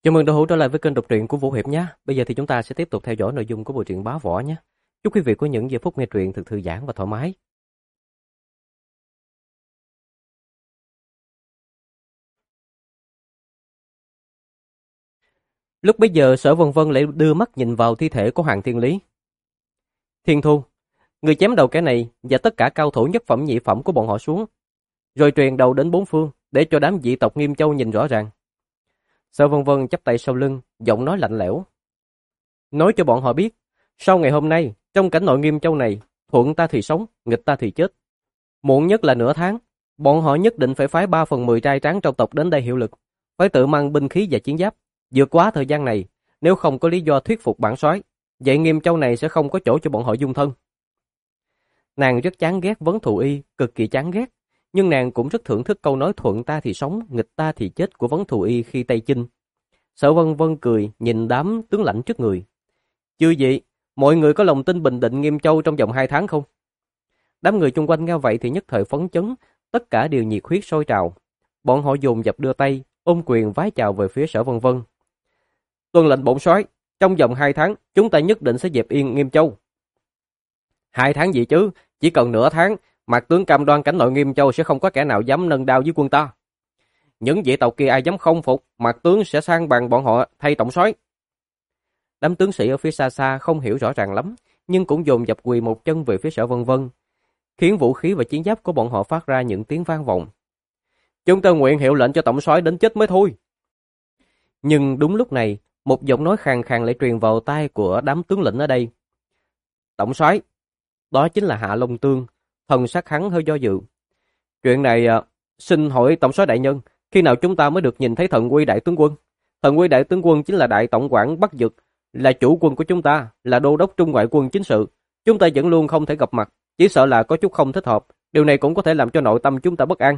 Chào mừng đội hữu trở lại với kênh đọc truyện của Vũ Hiệp nhé. Bây giờ thì chúng ta sẽ tiếp tục theo dõi nội dung của bộ truyện Bá Võ nhé. Chúc quý vị có những giây phút nghe truyện thật thư giãn và thoải mái. Lúc bấy giờ Sở Vân Vân lại đưa mắt nhìn vào thi thể của Hoàng Thiên Lý. Thiên Thu, người chém đầu kẻ này và tất cả cao thủ nhất phẩm nhị phẩm của bọn họ xuống, rồi truyền đầu đến bốn phương để cho đám dị tộc Nghiêm Châu nhìn rõ ràng. Sở Vân Vân chắp tay sau lưng, giọng nói lạnh lẽo. Nói cho bọn họ biết, sau ngày hôm nay, trong cảnh nội Nghiêm Châu này, thuận ta thì sống, nghịch ta thì chết. Muộn nhất là nửa tháng, bọn họ nhất định phải phái 3/10 trai tráng trong tộc đến đây hiệu lực, phải tự mang binh khí và chiến giáp. Vượt quá thời gian này, nếu không có lý do thuyết phục bản soái, vậy Nghiêm Châu này sẽ không có chỗ cho bọn họ dung thân. Nàng rất chán ghét Vấn Thù Y, cực kỳ chán ghét, nhưng nàng cũng rất thưởng thức câu nói thuận ta thì sống, nghịch ta thì chết của Vấn Thù Y khi Tây Chinh. Sở Vân Vân cười, nhìn đám tướng lãnh trước người. Chưa vậy, mọi người có lòng tin bình định Nghiêm Châu trong vòng 2 tháng không? Đám người chung quanh nghe vậy thì nhất thời phấn chấn, tất cả đều nhiệt huyết sôi trào. Bọn họ dồn dập đưa tay, ôm quyền vái chào về phía Sở Vân Vân. Tuân lệnh bổn soái, trong vòng 2 tháng, chúng ta nhất định sẽ dẹp yên Nghiêm Châu. 2 tháng gì chứ, chỉ cần nửa tháng, Mạc tướng cam đoan cảnh nội Nghiêm Châu sẽ không có kẻ nào dám nâng đao với quân ta. Những vị tộc kia ai dám không phục, Mạc tướng sẽ sang bằng bọn họ thay tổng soái. Đám tướng sĩ ở phía xa xa không hiểu rõ ràng lắm, nhưng cũng dồn dập quỳ một chân về phía Sở Vân Vân, khiến vũ khí và chiến giáp của bọn họ phát ra những tiếng vang vọng. Chúng ta nguyện hiệu lệnh cho tổng soái đến chết mới thôi. Nhưng đúng lúc này, một giọng nói khàn khàn lại truyền vào tai của đám tướng lĩnh ở đây. Tổng soái, đó chính là Hạ Long Tương, thần sắc hắn hơi do dự. Chuyện này, xin hỏi tổng soái đại nhân, khi nào chúng ta mới được nhìn thấy Thần Uy đại tướng quân? Thần Uy đại tướng quân chính là đại tổng quản Bắc Dực, là chủ quân của chúng ta, là đô đốc trung ngoại quân chính sự. Chúng ta vẫn luôn không thể gặp mặt, chỉ sợ là có chút không thích hợp. Điều này cũng có thể làm cho nội tâm chúng ta bất an.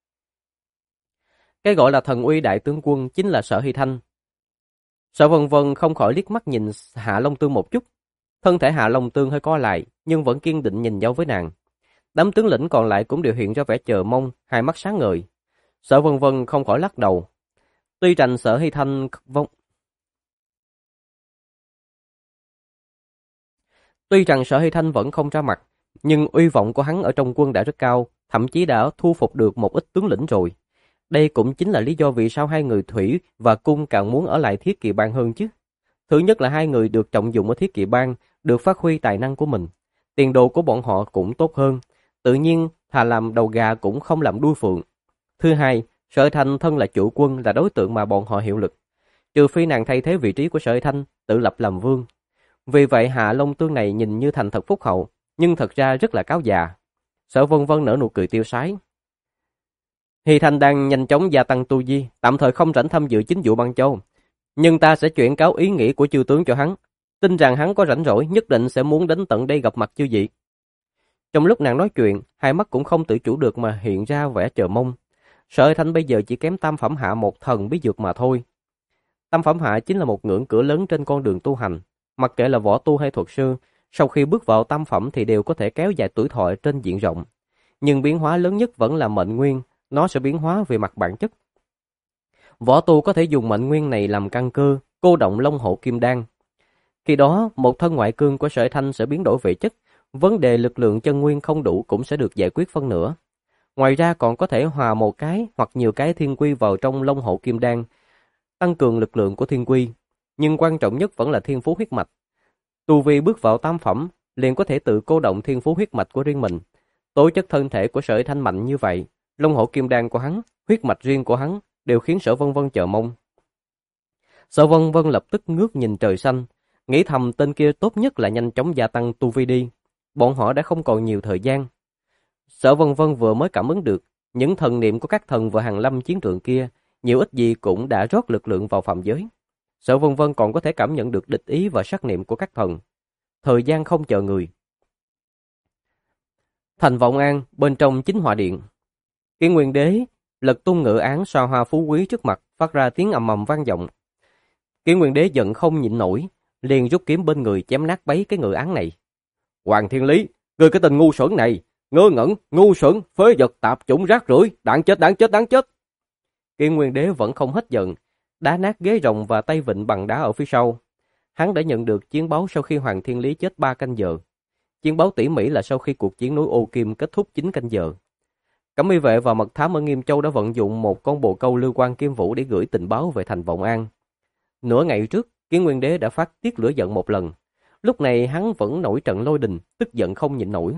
Cái gọi là Thần Uy đại tướng quân chính là Sở Hy Thanh. Sở Vân Vân không khỏi liếc mắt nhìn Hạ Long Tương một chút. Thân thể Hạ Long Tương hơi co lại, nhưng vẫn kiên định nhìn nhau với nàng. Đám tướng lĩnh còn lại cũng đều hiện ra vẻ chờ mong, hai mắt sáng ngời. Sở Vân Vân không khỏi lắc đầu. Tuy rằng Sở Hy Thanh vẫn không ra mặt, nhưng uy vọng của hắn ở trong quân đã rất cao, thậm chí đã thu phục được một ít tướng lĩnh rồi. Đây cũng chính là lý do vì sao hai người Thủy và Cung càng muốn ở lại Thiết Kỵ Bang hơn chứ. Thứ nhất là hai người được trọng dụng ở Thiết Kỵ Bang, được phát huy tài năng của mình. Tiền đồ của bọn họ cũng tốt hơn. Tự nhiên, thà làm đầu gà cũng không làm đuôi phượng. Thứ hai, Sở Thanh thân là chủ quân, là đối tượng mà bọn họ hiệu lực. Trừ phi nàng thay thế vị trí của Sở Thanh, tự lập làm vương. Vì vậy Hạ Long Tương này nhìn như thành thật phúc hậu, nhưng thật ra rất là cáo già. Sở Vân Vân nở nụ cười tiêu sái. Hy Thanh đang nhanh chóng gia tăng tu vi, tạm thời không rảnh tham dự chính vụ Băng Châu. Nhưng ta sẽ chuyển cáo ý nghĩ của chư tướng cho hắn. Tin rằng hắn có rảnh rỗi nhất định sẽ muốn đến tận đây gặp mặt chư vị. Trong lúc nàng nói chuyện, hai mắt cũng không tự chủ được mà hiện ra vẻ chờ mong. Sở Thanh bây giờ chỉ kém tam phẩm hạ một thần bí dược mà thôi. Tam phẩm hạ chính là một ngưỡng cửa lớn trên con đường tu hành. Mặc kệ là võ tu hay thuật sư, sau khi bước vào tam phẩm thì đều có thể kéo dài tuổi thọ trên diện rộng. Nhưng biến hóa lớn nhất vẫn là mệnh nguyên, nó sẽ biến hóa về mặt bản chất. Võ tu có thể dùng mệnh nguyên này làm căn cơ, cô động Long Hổ Kim Đan. Khi đó, một thân ngoại cương của Sở Thanh sẽ biến đổi về chất, vấn đề lực lượng chân nguyên không đủ cũng sẽ được giải quyết phân nửa. Ngoài ra còn có thể hòa một cái hoặc nhiều cái thiên quy vào trong Long Hổ Kim Đan, tăng cường lực lượng của thiên quy. Nhưng quan trọng nhất vẫn là thiên phú huyết mạch. Tu vi bước vào tam phẩm, liền có thể tự cô động thiên phú huyết mạch của riêng mình. Tố chất thân thể của Sở Thanh mạnh như vậy, Long Hổ Kim Đan của hắn, huyết mạch riêng của hắn, đều khiến Sở Vân Vân chờ mong. Sở Vân Vân lập tức ngước nhìn trời xanh, nghĩ thầm tên kia tốt nhất là nhanh chóng gia tăng tu vi đi. Bọn họ đã không còn nhiều thời gian. Sở Vân Vân vừa mới cảm ứng được, những thần niệm của các thần và hàng lâm chiến trường kia, nhiều ít gì cũng đã rót lực lượng vào phạm giới. Sở Vân Vân còn có thể cảm nhận được địch ý và sát niệm của các thần. Thời gian không chờ người. Thành Vọng An, bên trong chính hòa điện. Kiên Nguyên Đế lật tung ngự án xoa hoa phú quý trước mặt, phát ra tiếng ầm ầm vang vọng. Kiên Nguyên Đế giận không nhịn nổi, liền rút kiếm bên người chém nát bấy cái ngự án này. Hoàng Thiên Lý, ngươi cái tên ngu xuẩn này, ngơ ngẩn, ngu xuẩn, phế vật, tạp chủng rác rưởi, đáng chết, đáng chết, đáng chết. Kiên Nguyên Đế vẫn không hết giận, đá nát ghế rồng và tay vịn bằng đá ở phía sau. Hắn đã nhận được chiến báo sau khi Hoàng Thiên Lý chết 3 canh giờ. Chiến báo tỉ mỉ là sau khi cuộc chiến núi Ô Kim kết thúc 9 canh giờ. Cẩm Y vệ và mật thám ở Nghiêm Châu đã vận dụng một con bồ câu Lưu Quan Kim Vũ để gửi tình báo về thành Vọng An. Nửa ngày trước, Kiến Nguyên Đế đã phát tiết lửa giận một lần. Lúc này hắn vẫn nổi trận lôi đình, tức giận không nhịn nổi.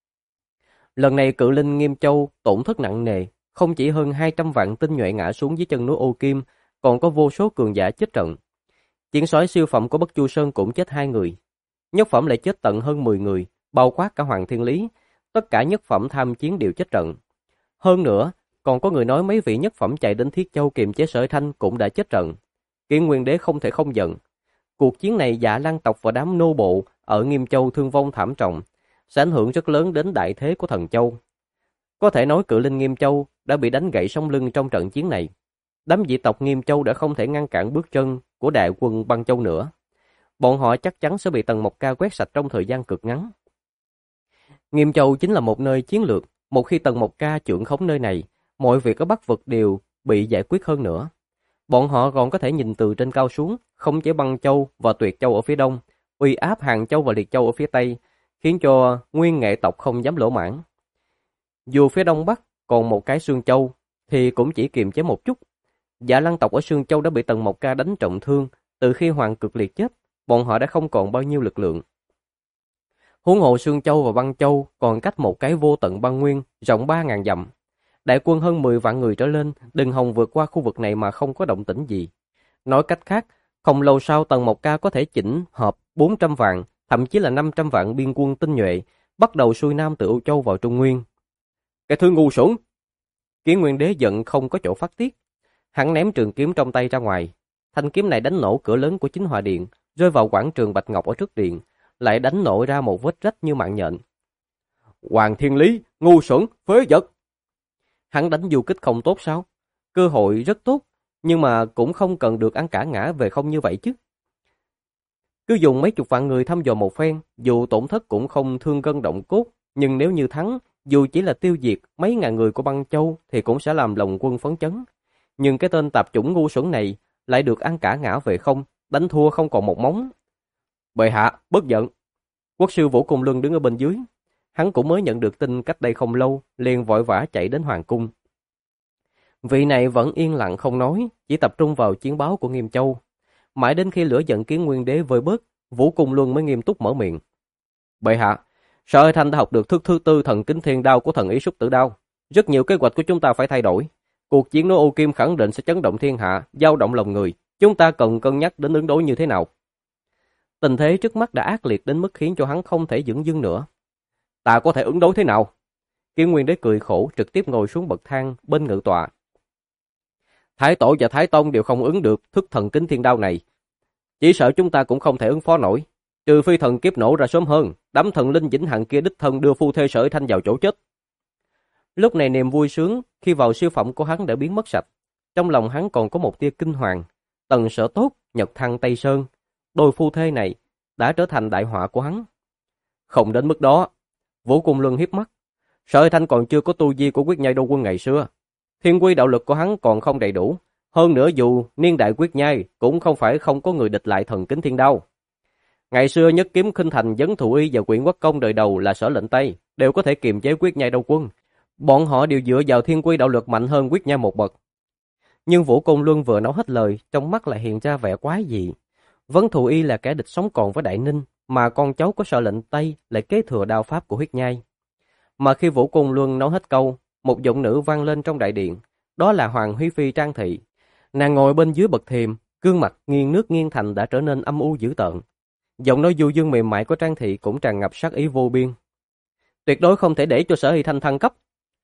Lần này cự linh Nghiêm Châu tổn thất nặng nề, không chỉ hơn 200 vạn tinh nhuệ ngã xuống dưới chân núi Ô Kim, còn có vô số cường giả chết trận. Chiến soái siêu phẩm của Bất Chu Sơn cũng chết 2 người. Nhất phẩm lại chết tận hơn 10 người, bao quát cả Hoàng Thiên Lý. Tất cả nhất phẩm tham chiến đều chết trận. Hơn nữa, còn có người nói mấy vị nhất phẩm chạy đến Thiết Châu kiềm chế Sở Thanh cũng đã chết trận. Kiến Nguyên Đế không thể không giận. Cuộc chiến này Dạ Lan tộc và đám nô bộ ở Nghiêm Châu thương vong thảm trọng, sẽ ảnh hưởng rất lớn đến đại thế của Thần Châu. Có thể nói cự linh Nghiêm Châu đã bị đánh gãy sống lưng trong trận chiến này. Đám dị tộc Nghiêm Châu đã không thể ngăn cản bước chân của đại quân Băng Châu nữa. Bọn họ chắc chắn sẽ bị Tần Mộc Ca quét sạch trong thời gian cực ngắn. Nghiêm Châu chính là một nơi chiến lược. Một khi Tần Mộc Ca trưởng khống nơi này, mọi việc ở Bắc Vực đều bị giải quyết hơn nữa. Bọn họ còn có thể nhìn từ trên cao xuống, khống chế Băng Châu và Tuyệt Châu ở phía đông, uy áp Hàng Châu và Liệt Châu ở phía tây, khiến cho nguyên nghệ tộc không dám lỗ mãn. Dù phía đông bắc còn một cái Sương Châu, thì cũng chỉ kiềm chế một chút. Dạ Lăng tộc ở Sương Châu đã bị Tần Mộc Ca đánh trọng thương, từ khi Hoàng Cực Liệt chết, bọn họ đã không còn bao nhiêu lực lượng. Huống hồ Sương Châu và Băng Châu còn cách một cái vô tận băng nguyên rộng 3.000 dặm. Đại quân hơn 10 vạn người trở lên, đừng hòng vượt qua khu vực này mà không có động tĩnh gì. Nói cách khác, không lâu sau Tần Mộc Ca có thể chỉnh hợp 400 vạn, thậm chí là 500 vạn biên quân tinh nhuệ, bắt đầu xuôi nam từ Âu Châu vào Trung Nguyên. Cái thứ ngu xuẩn! Kiến Nguyên Đế giận không có chỗ phát tiết. Hắn ném trường kiếm trong tay ra ngoài. Thanh kiếm này đánh nổ cửa lớn của Chính Hòa Điện, rơi vào quảng trường Bạch Ngọc ở trước điện, lại đánh nổ ra một vết rách như mạng nhện. Hoàng Thiên Lý, ngu xuẩn, phế vật! Hắn đánh du kích không tốt sao? Cơ hội rất tốt, nhưng mà cũng không cần được ăn cả ngã về không như vậy chứ. Cứ dùng mấy chục vạn người thăm dò một phen, dù tổn thất cũng không thương gân động cốt, nhưng nếu như thắng, dù chỉ là tiêu diệt mấy ngàn người của Băng Châu thì cũng sẽ làm lòng quân phấn chấn. Nhưng cái tên tạp chủng ngu xuẩn này lại được ăn cả ngã về không, đánh thua không còn một móng. Bệ hạ, bất giận. Quốc sư Vũ Cung Luân đứng ở bên dưới. Hắn cũng mới nhận được tin cách đây không lâu, liền vội vã chạy đến Hoàng cung. Vị này vẫn yên lặng không nói, chỉ tập trung vào chiến báo của Nghiêm Châu. Mãi đến khi lửa giận Kiến Nguyên Đế vơi bớt, Vũ Cung Luân mới nghiêm túc mở miệng. Bệ hạ, Sở Thanh đã học được thức thứ tư thần kính thiên đao của thần ý Súc Tử Đao. Rất nhiều kế hoạch của chúng ta phải thay đổi. Cuộc chiến núi Ô Kim khẳng định sẽ chấn động thiên hạ, dao động lòng người. Chúng ta cần cân nhắc đến ứng đối như thế nào. Tình thế trước mắt đã ác liệt đến mức khiến cho hắn không thể dửng dưng nữa. Ta có thể ứng đối thế nào? Kiến Nguyên Đế cười khổ, trực tiếp ngồi xuống bậc thang bên ngự tọa. Thái Tổ và Thái Tông đều không ứng được thức thần kính thiên đao này. Chỉ sợ chúng ta cũng không thể ứng phó nổi. Trừ phi thần kiếp nổ ra sớm hơn, đám thần linh vĩnh hằng kia đích thân đưa phu thê Sở Thanh vào chỗ chết. Lúc này niềm vui sướng khi vào siêu phẩm của hắn đã biến mất sạch. Trong lòng hắn còn có một tia kinh hoàng. Tần Sở Tốt, Nhật Thăng Tây Sơn, đôi phu thê này đã trở thành đại họa của hắn. Không đến mức đó. Vũ Cung Luân hiếp mắt. Sở Thanh còn chưa có tu vi của Quyết Nhai Đô Quân ngày xưa. Thiên quy đạo lực của hắn còn không đầy đủ. Hơn nữa dù niên đại Quyết Nhai cũng không phải không có người địch lại thần kính thiên đao. Ngày xưa Nhất Kiếm Khinh Thành, Vấn Thụ Y và Quyển Quốc Công đời đầu là Sở Lệnh Tây đều có thể kiềm chế Quyết Nhai Đô Quân. Bọn họ đều dựa vào thiên quy đạo lực mạnh hơn Quyết Nhai một bậc. Nhưng Vũ Cung Luân vừa nói hết lời, trong mắt lại hiện ra vẻ quái dị. Vấn Thụ Y là kẻ địch sống còn với Đại Ninh, mà con cháu của Sở Lệnh Tây lại kế thừa đao pháp của Huyết Nhai. Mà khi Vũ Cung Luân nói hết câu, một giọng nữ vang lên trong đại điện, đó là Hoàng Huy Phi Trang Thị. Nàng ngồi bên dưới bậc thềm, gương mặt nghiêng nước nghiêng thành đã trở nên âm u dữ tợn. Giọng nói du dương mềm mại của Trang Thị cũng tràn ngập sát ý vô biên. Tuyệt đối không thể để cho Sở Hy Thanh thăng cấp.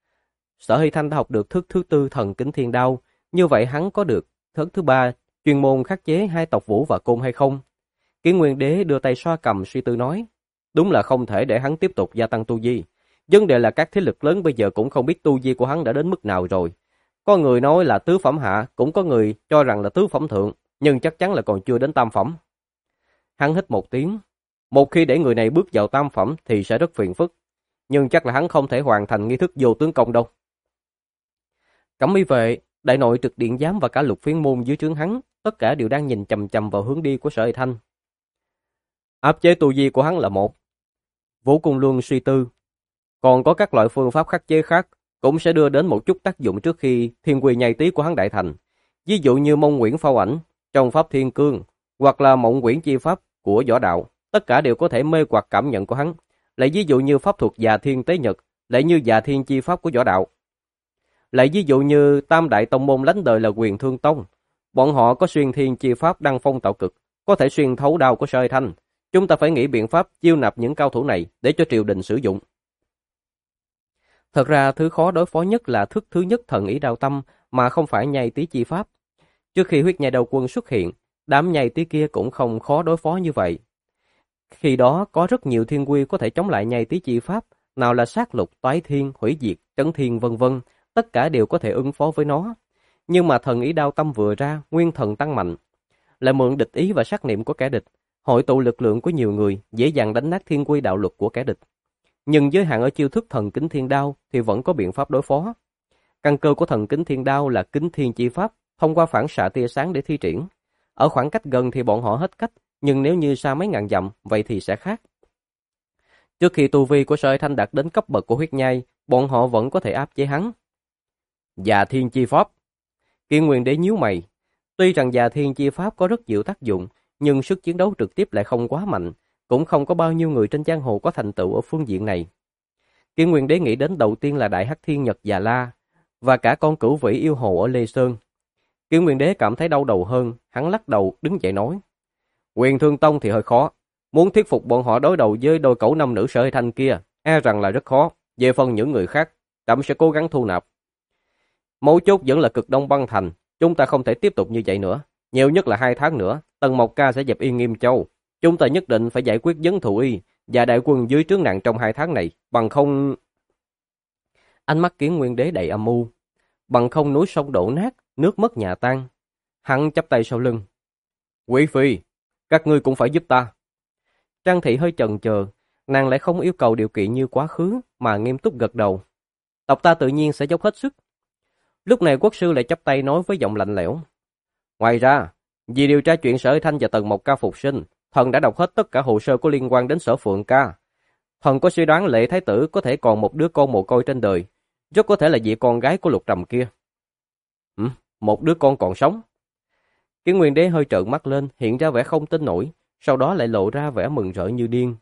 Sở Hy Thanh đã học được thức thứ tư thần kính thiên đao, như vậy hắn có được thức thứ ba chuyên môn khắc chế hai tộc Vũ và Côn hay không? Kiến Nguyên Đế đưa tay xoa cằm suy tư nói, đúng là không thể để hắn tiếp tục gia tăng tu vi. Vấn đề là các thế lực lớn bây giờ cũng không biết tu vi của hắn đã đến mức nào rồi. Có người nói là tứ phẩm hạ, cũng có người cho rằng là tứ phẩm thượng, nhưng chắc chắn là còn chưa đến tam phẩm. Hắn hít một tiếng, một khi để người này bước vào tam phẩm thì sẽ rất phiền phức, nhưng chắc là hắn không thể hoàn thành nghi thức vô tướng công đâu. Cẩm Y vệ Đại nội trực điện giám và cả Lục Phiên môn dưới trướng hắn, tất cả đều đang nhìn chằm chằm vào hướng đi của Sở Hải Thanh. Áp chế tu vi của hắn là một. Vũ Cung Luân suy tư, còn có các loại phương pháp khắc chế khác cũng sẽ đưa đến một chút tác dụng trước khi thiên quy nhai tí của hắn đại thành. Ví dụ như Mông Quyển Phao Ảnh trong pháp Thiên Cương, hoặc là Mộng Quyển chi pháp của Võ Đạo, tất cả đều có thể mê hoặc cảm nhận của hắn. Lại ví dụ như pháp thuật Già Thiên Tế Nhật, lại như Già Thiên chi pháp của Võ Đạo. Lại ví dụ như Tam đại tông môn lánh đời là Quyền Thương Tông, bọn họ có xuyên thiên chi pháp đăng phong tạo cực, có thể xuyên thấu đao của Sở Hải Thanh. Chúng ta phải nghĩ biện pháp chiêu nạp những cao thủ này để cho triều đình sử dụng. Thật ra thứ khó đối phó nhất là thức thứ nhất thần ý đao tâm, mà không phải nhai tí chi pháp. Trước khi huyết nhai đầu quân xuất hiện, đám nhai tí kia cũng không khó đối phó như vậy. Khi đó có rất nhiều thiên quy có thể chống lại nhai tí chi pháp, nào là sát lục, toái thiên, hủy diệt, trấn thiên vân vân, tất cả đều có thể ứng phó với nó. Nhưng mà thần ý đao tâm vừa ra, nguyên thần tăng mạnh, lại mượn địch ý và sát niệm của kẻ địch, hội tụ lực lượng của nhiều người, dễ dàng đánh nát thiên quy đạo luật của kẻ địch. Nhưng giới hạn ở chiêu thức thần kính thiên đao thì vẫn có biện pháp đối phó. Căn cơ của thần kính thiên đao là kính thiên chi pháp, thông qua phản xạ tia sáng để thi triển. Ở khoảng cách gần thì bọn họ hết cách, nhưng nếu như xa mấy ngàn dặm, vậy thì sẽ khác. Trước khi tu vi của Sở Hải Thanh đạt đến cấp bậc của huyết nhai, bọn họ vẫn có thể áp chế hắn. Già Thiên chi pháp. Kiên Nguyên Đế nhíu mày. Tuy rằng Già Thiên chi pháp có rất nhiều tác dụng, nhưng sức chiến đấu trực tiếp lại không quá mạnh, cũng không có bao nhiêu người trên giang hồ có thành tựu ở phương diện này. Kiên Nguyên Đế nghĩ đến đầu tiên là Đại Hắc Thiên Nhật Già La và cả con cửu vĩ yêu hồ ở Lê Sơn. Kiên Nguyên Đế cảm thấy đau đầu hơn, hắn lắc đầu đứng dậy nói: Quyền Thương Tông thì hơi khó, muốn thuyết phục bọn họ đối đầu với đôi cẩu nam nữ Sở Hải Thanh kia, e rằng là rất khó. Về phần những người khác, trẫm sẽ cố gắng thu nạp. Mấu chốt vẫn là Cực Đông băng thành, chúng ta không thể tiếp tục như vậy nữa. Nhiều nhất là 2 tháng nữa, Tần Mộc Ca sẽ dẹp yên Nghiêm Châu. Chúng ta nhất định phải giải quyết vấn Thụ Y và đại quân dưới trướng nàng trong 2 tháng này, bằng không... Ánh mắt Kiến Nguyên Đế đầy âm u. Bằng không núi sông đổ nát, nước mất nhà tan. Hắn chắp tay sau lưng. Quý phi, các ngươi cũng phải giúp ta. Trang Thị hơi chần chờ, nàng lại không yêu cầu điều kiện như quá khứ, mà nghiêm túc gật đầu. Tộc ta tự nhiên sẽ dốc hết sức. Lúc này quốc sư lại chắp tay nói với giọng lạnh lẽo. Ngoài ra, vì điều tra chuyện Sở Hải Thanh và Tần Mộc Ca phục sinh, thần đã đọc hết tất cả hồ sơ có liên quan đến Sở Phượng Ca. Thần có suy đoán Lệ Thái Tử có thể còn một đứa con mồ côi trên đời, rất có thể là vị con gái của Lục Trầm kia. Một đứa con còn sống. Kiến Nguyên Đế hơi trợn mắt lên, hiện ra vẻ không tin nổi, sau đó lại lộ ra vẻ mừng rỡ như điên.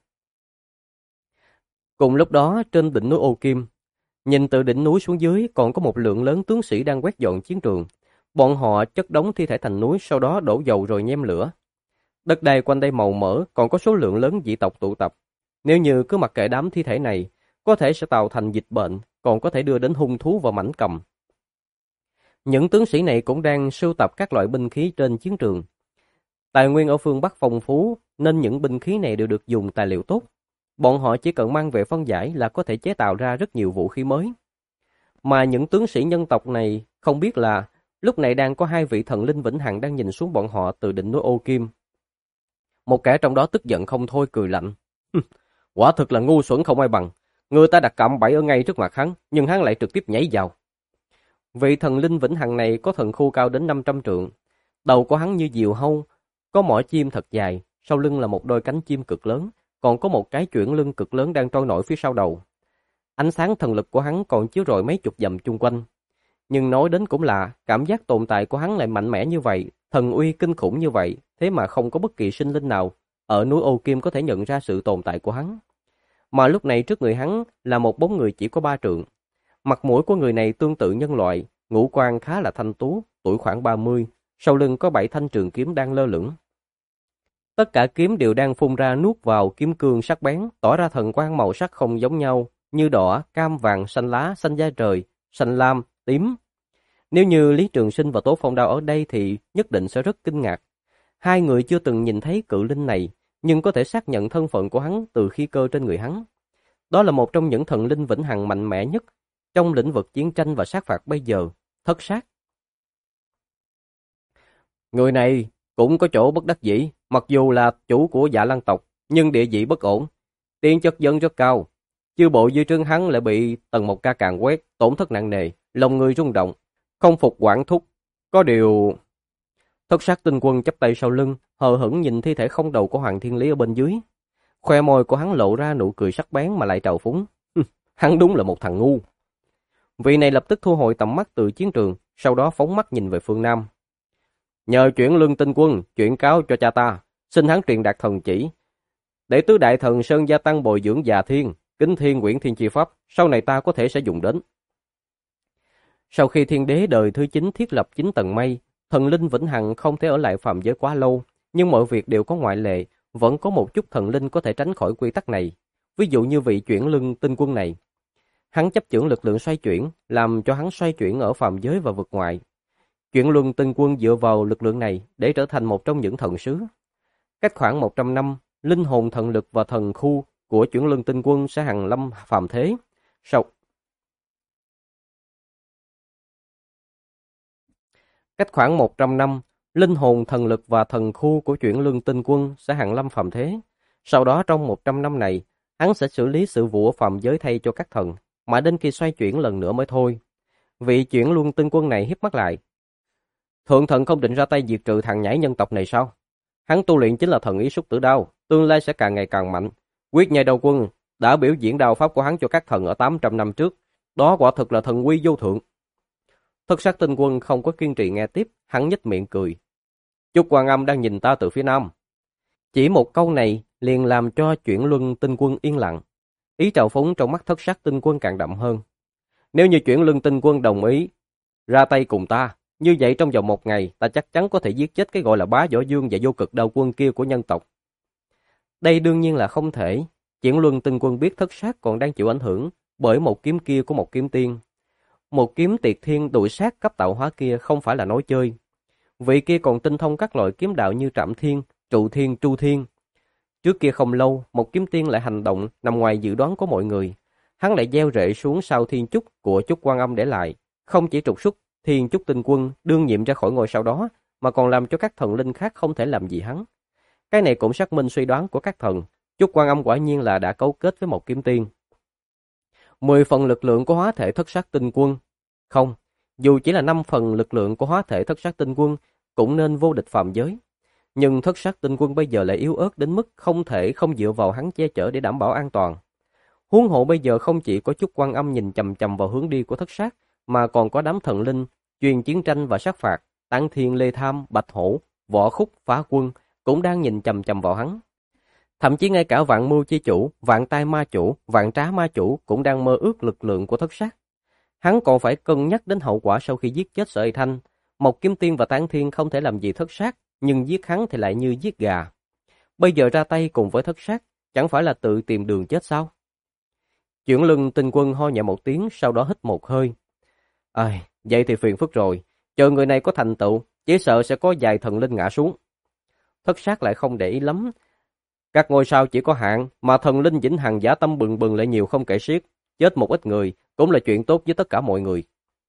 Cùng lúc đó, trên đỉnh núi Ô Kim, nhìn từ đỉnh núi xuống dưới còn có một lượng lớn tướng sĩ đang quét dọn chiến trường. Bọn họ chất đống thi thể thành núi, sau đó đổ dầu rồi nhem lửa. Đất đai quanh đây màu mỡ, còn có số lượng lớn dị tộc tụ tập. Nếu như cứ mặc kệ đám thi thể này, có thể sẽ tạo thành dịch bệnh, còn có thể đưa đến hung thú và mãnh cầm. Những tướng sĩ này cũng đang sưu tập các loại binh khí trên chiến trường. Tài nguyên ở phương Bắc phong phú, nên những binh khí này đều được dùng tài liệu tốt. Bọn họ chỉ cần mang về phân giải là có thể chế tạo ra rất nhiều vũ khí mới. Mà những tướng sĩ nhân tộc này không biết là lúc này đang có 2 vị thần linh vĩnh hằng đang nhìn xuống bọn họ từ đỉnh núi Ô Kim. Một kẻ trong đó tức giận không thôi cười lạnh. Quả thực là ngu xuẩn không ai bằng. Người ta đặt cạm bẫy ở ngay trước mặt hắn, nhưng hắn lại trực tiếp nhảy vào. Vị thần linh vĩnh hằng này có thần khu cao đến 500 trượng. Đầu của hắn như diều hâu, có mỏ chim thật dài, sau lưng là một đôi cánh chim cực lớn, còn có một cái chuyển lưng cực lớn đang trôi nổi phía sau đầu. Ánh sáng thần lực của hắn còn chiếu rọi mấy chục dặm chung quanh. Nhưng nói đến cũng lạ, cảm giác tồn tại của hắn lại mạnh mẽ như vậy, thần uy kinh khủng như vậy, thế mà không có bất kỳ sinh linh nào ở núi Ô Kim có thể nhận ra sự tồn tại của hắn. Mà lúc này trước người hắn là một bóng người chỉ có 3 trượng. Mặt mũi của người này tương tự nhân loại, ngũ quan khá là thanh tú, tuổi khoảng 30, sau lưng có 7 thanh trường kiếm đang lơ lửng. Tất cả kiếm đều đang phun ra nuốt vào kiếm cương sắc bén, tỏ ra thần quang màu sắc không giống nhau, như đỏ, cam, vàng, xanh lá, xanh da trời, xanh lam, tím. Nếu như Lý Trường Sinh và Tố Phong Đao ở đây thì nhất định sẽ rất kinh ngạc. 2 người chưa từng nhìn thấy cự linh này, nhưng có thể xác nhận thân phận của hắn từ khí cơ trên người hắn. Đó là một trong những thần linh vĩnh hằng mạnh mẽ nhất trong lĩnh vực chiến tranh và sát phạt bây giờ, thất sát. Người này cũng có chỗ bất đắc dĩ, mặc dù là chủ của Dạ Lăng tộc, nhưng địa vị bất ổn, tiền chất dân rất cao. Chư bộ dưới trướng hắn lại bị Tần Mộc Ca càn quét, tổn thất nặng nề, lòng người rung động. Không phục quản thúc, có điều... Thất sát tinh quân chắp tay sau lưng, hờ hững nhìn thi thể không đầu của Hoàng Thiên Lý ở bên dưới. Khoe môi của hắn lộ ra nụ cười sắc bén mà lại trào phúng. Hắn đúng là một thằng ngu. Vị này lập tức thu hồi tầm mắt từ chiến trường, sau đó phóng mắt nhìn về phương Nam. Nhờ chuyển lương tinh quân, chuyển cáo cho cha ta, xin hắn truyền đạt thần chỉ. Để tứ đại thần Sơn gia tăng bồi dưỡng già thiên, kính thiên quyển thiên chi pháp, sau này ta có thể sẽ dùng đến. Sau khi thiên đế đời thứ 9 thiết lập 9 tầng mây, thần linh vĩnh hằng không thể ở lại phàm giới quá lâu, nhưng mọi việc đều có ngoại lệ, vẫn có một chút thần linh có thể tránh khỏi quy tắc này. Ví dụ như vị chuyển lưng tinh quân này. Hắn chấp chưởng lực lượng xoay chuyển, làm cho hắn xoay chuyển ở phàm giới và vực ngoại. Chuyển luân tinh quân dựa vào lực lượng này để trở thành một trong những thần sứ. Cách khoảng 100 năm, linh hồn thần lực và thần khu của chuyển luân tinh quân sẽ hằng lâm phàm thế. Cách khoảng 100 năm, linh hồn thần lực và thần khu của chuyển luân tinh quân sẽ hằng lâm phàm thế. Sau đó trong 100 năm này, hắn sẽ xử lý sự vụ ở phàm giới thay cho các thần, mà đến khi xoay chuyển lần nữa mới thôi. Vị chuyển luân tinh quân này hiếp mắt lại. Thượng thần không định ra tay diệt trừ thằng nhãi nhân tộc này sao? Hắn tu luyện chính là thần ý xúc tử đao, tương lai sẽ càng ngày càng mạnh. Quyết nhai đầu quân đã biểu diễn đao pháp của hắn cho các thần ở 800 năm trước. Đó quả thực là thần uy vô thượng. Thất sát tinh quân không có kiên trì nghe tiếp, hắn nhếch miệng cười. Chúc Quan Âm đang nhìn ta từ phía nam. Chỉ một câu này liền làm cho chuyển luân tinh quân yên lặng. Ý trào phúng trong mắt thất sát tinh quân càng đậm hơn. Nếu như chuyển luân tinh quân đồng ý ra tay cùng ta, như vậy trong vòng 1 ngày ta chắc chắn có thể giết chết cái gọi là Bá Võ Dương và Vô Cực Đao Quân kia của nhân tộc. Đây đương nhiên là không thể. Chuyển luân tinh quân biết thất sát còn đang chịu ảnh hưởng bởi một kiếm kia của một kiếm tiên. Một kiếm tiệt thiên đuổi sát cấp tạo hóa kia không phải là nói chơi. Vị kia còn tinh thông các loại kiếm đạo như Trảm Thiên, Trụ Thiên, Tru Thiên. Trước kia không lâu, một kiếm tiên lại hành động nằm ngoài dự đoán của mọi người. Hắn lại gieo rễ xuống sau thiên chúc của Chúc Quan Âm để lại, không chỉ trục xuất thiên chúc tinh quân đương nhiệm ra khỏi ngôi sau đó, mà còn làm cho các thần linh khác không thể làm gì hắn. Cái này cũng xác minh suy đoán của các thần. Chúc Quan Âm quả nhiên là đã cấu kết với một kiếm tiên. 10 phần lực lượng của hóa thể thất sát tinh quân. Không, dù chỉ là 5 phần lực lượng của hóa thể thất sát tinh quân, cũng nên vô địch phàm giới. Nhưng thất sát tinh quân bây giờ lại yếu ớt đến mức không thể không dựa vào hắn che chở để đảm bảo an toàn. Huống hộ bây giờ không chỉ có chút Quan Âm nhìn chằm chằm vào hướng đi của thất sát, mà còn có đám thần linh, chuyên chiến tranh và sát phạt, Tán Thiên, Lê Tham, Bạch Hổ, Võ Khúc, Phá Quân, cũng đang nhìn chằm chằm vào hắn. Thậm chí ngay cả Vạn Mưu chi chủ, Vạn Tai ma chủ, Vạn Trá ma chủ cũng đang mơ ước lực lượng của thất sát. Hắn còn phải cân nhắc đến hậu quả sau khi giết chết Sở Thanh. Mộc Kiếm Tiên và Tán Thiên không thể làm gì thất sát, nhưng giết hắn thì lại như giết gà. Bây giờ ra tay cùng với thất sát, chẳng phải là tự tìm đường chết sao? Chuyển lưng tinh quân ho nhẹ một tiếng, sau đó hít một hơi. Vậy thì phiền phức rồi. Chờ người này có thành tựu, chỉ sợ sẽ có vài thần linh ngã xuống. Thất sát lại không để ý lắm. Các ngôi sao chỉ có hạn, mà thần linh vĩnh hằng dã tâm bừng bừng lại nhiều không kể xiết. Chết một ít người cũng là chuyện tốt với tất cả mọi người.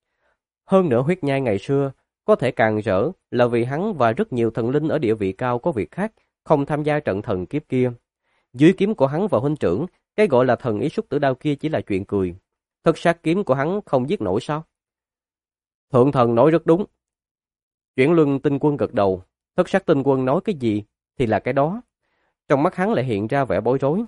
Hơn nữa huyết nhai ngày xưa có thể càng rỡ là vì hắn và rất nhiều thần linh ở địa vị cao có việc khác, không tham gia trận thần kiếp kia. Dưới kiếm của hắn và huynh trưởng, cái gọi là thần ý xúc tử đao kia chỉ là chuyện cười. Thất sát kiếm của hắn không giết nổi sao? Thượng thần nói rất đúng. Chuyển luân tinh quân gật đầu. Thất sát tinh quân nói cái gì thì là cái đó. Trong mắt hắn lại hiện ra vẻ bối rối.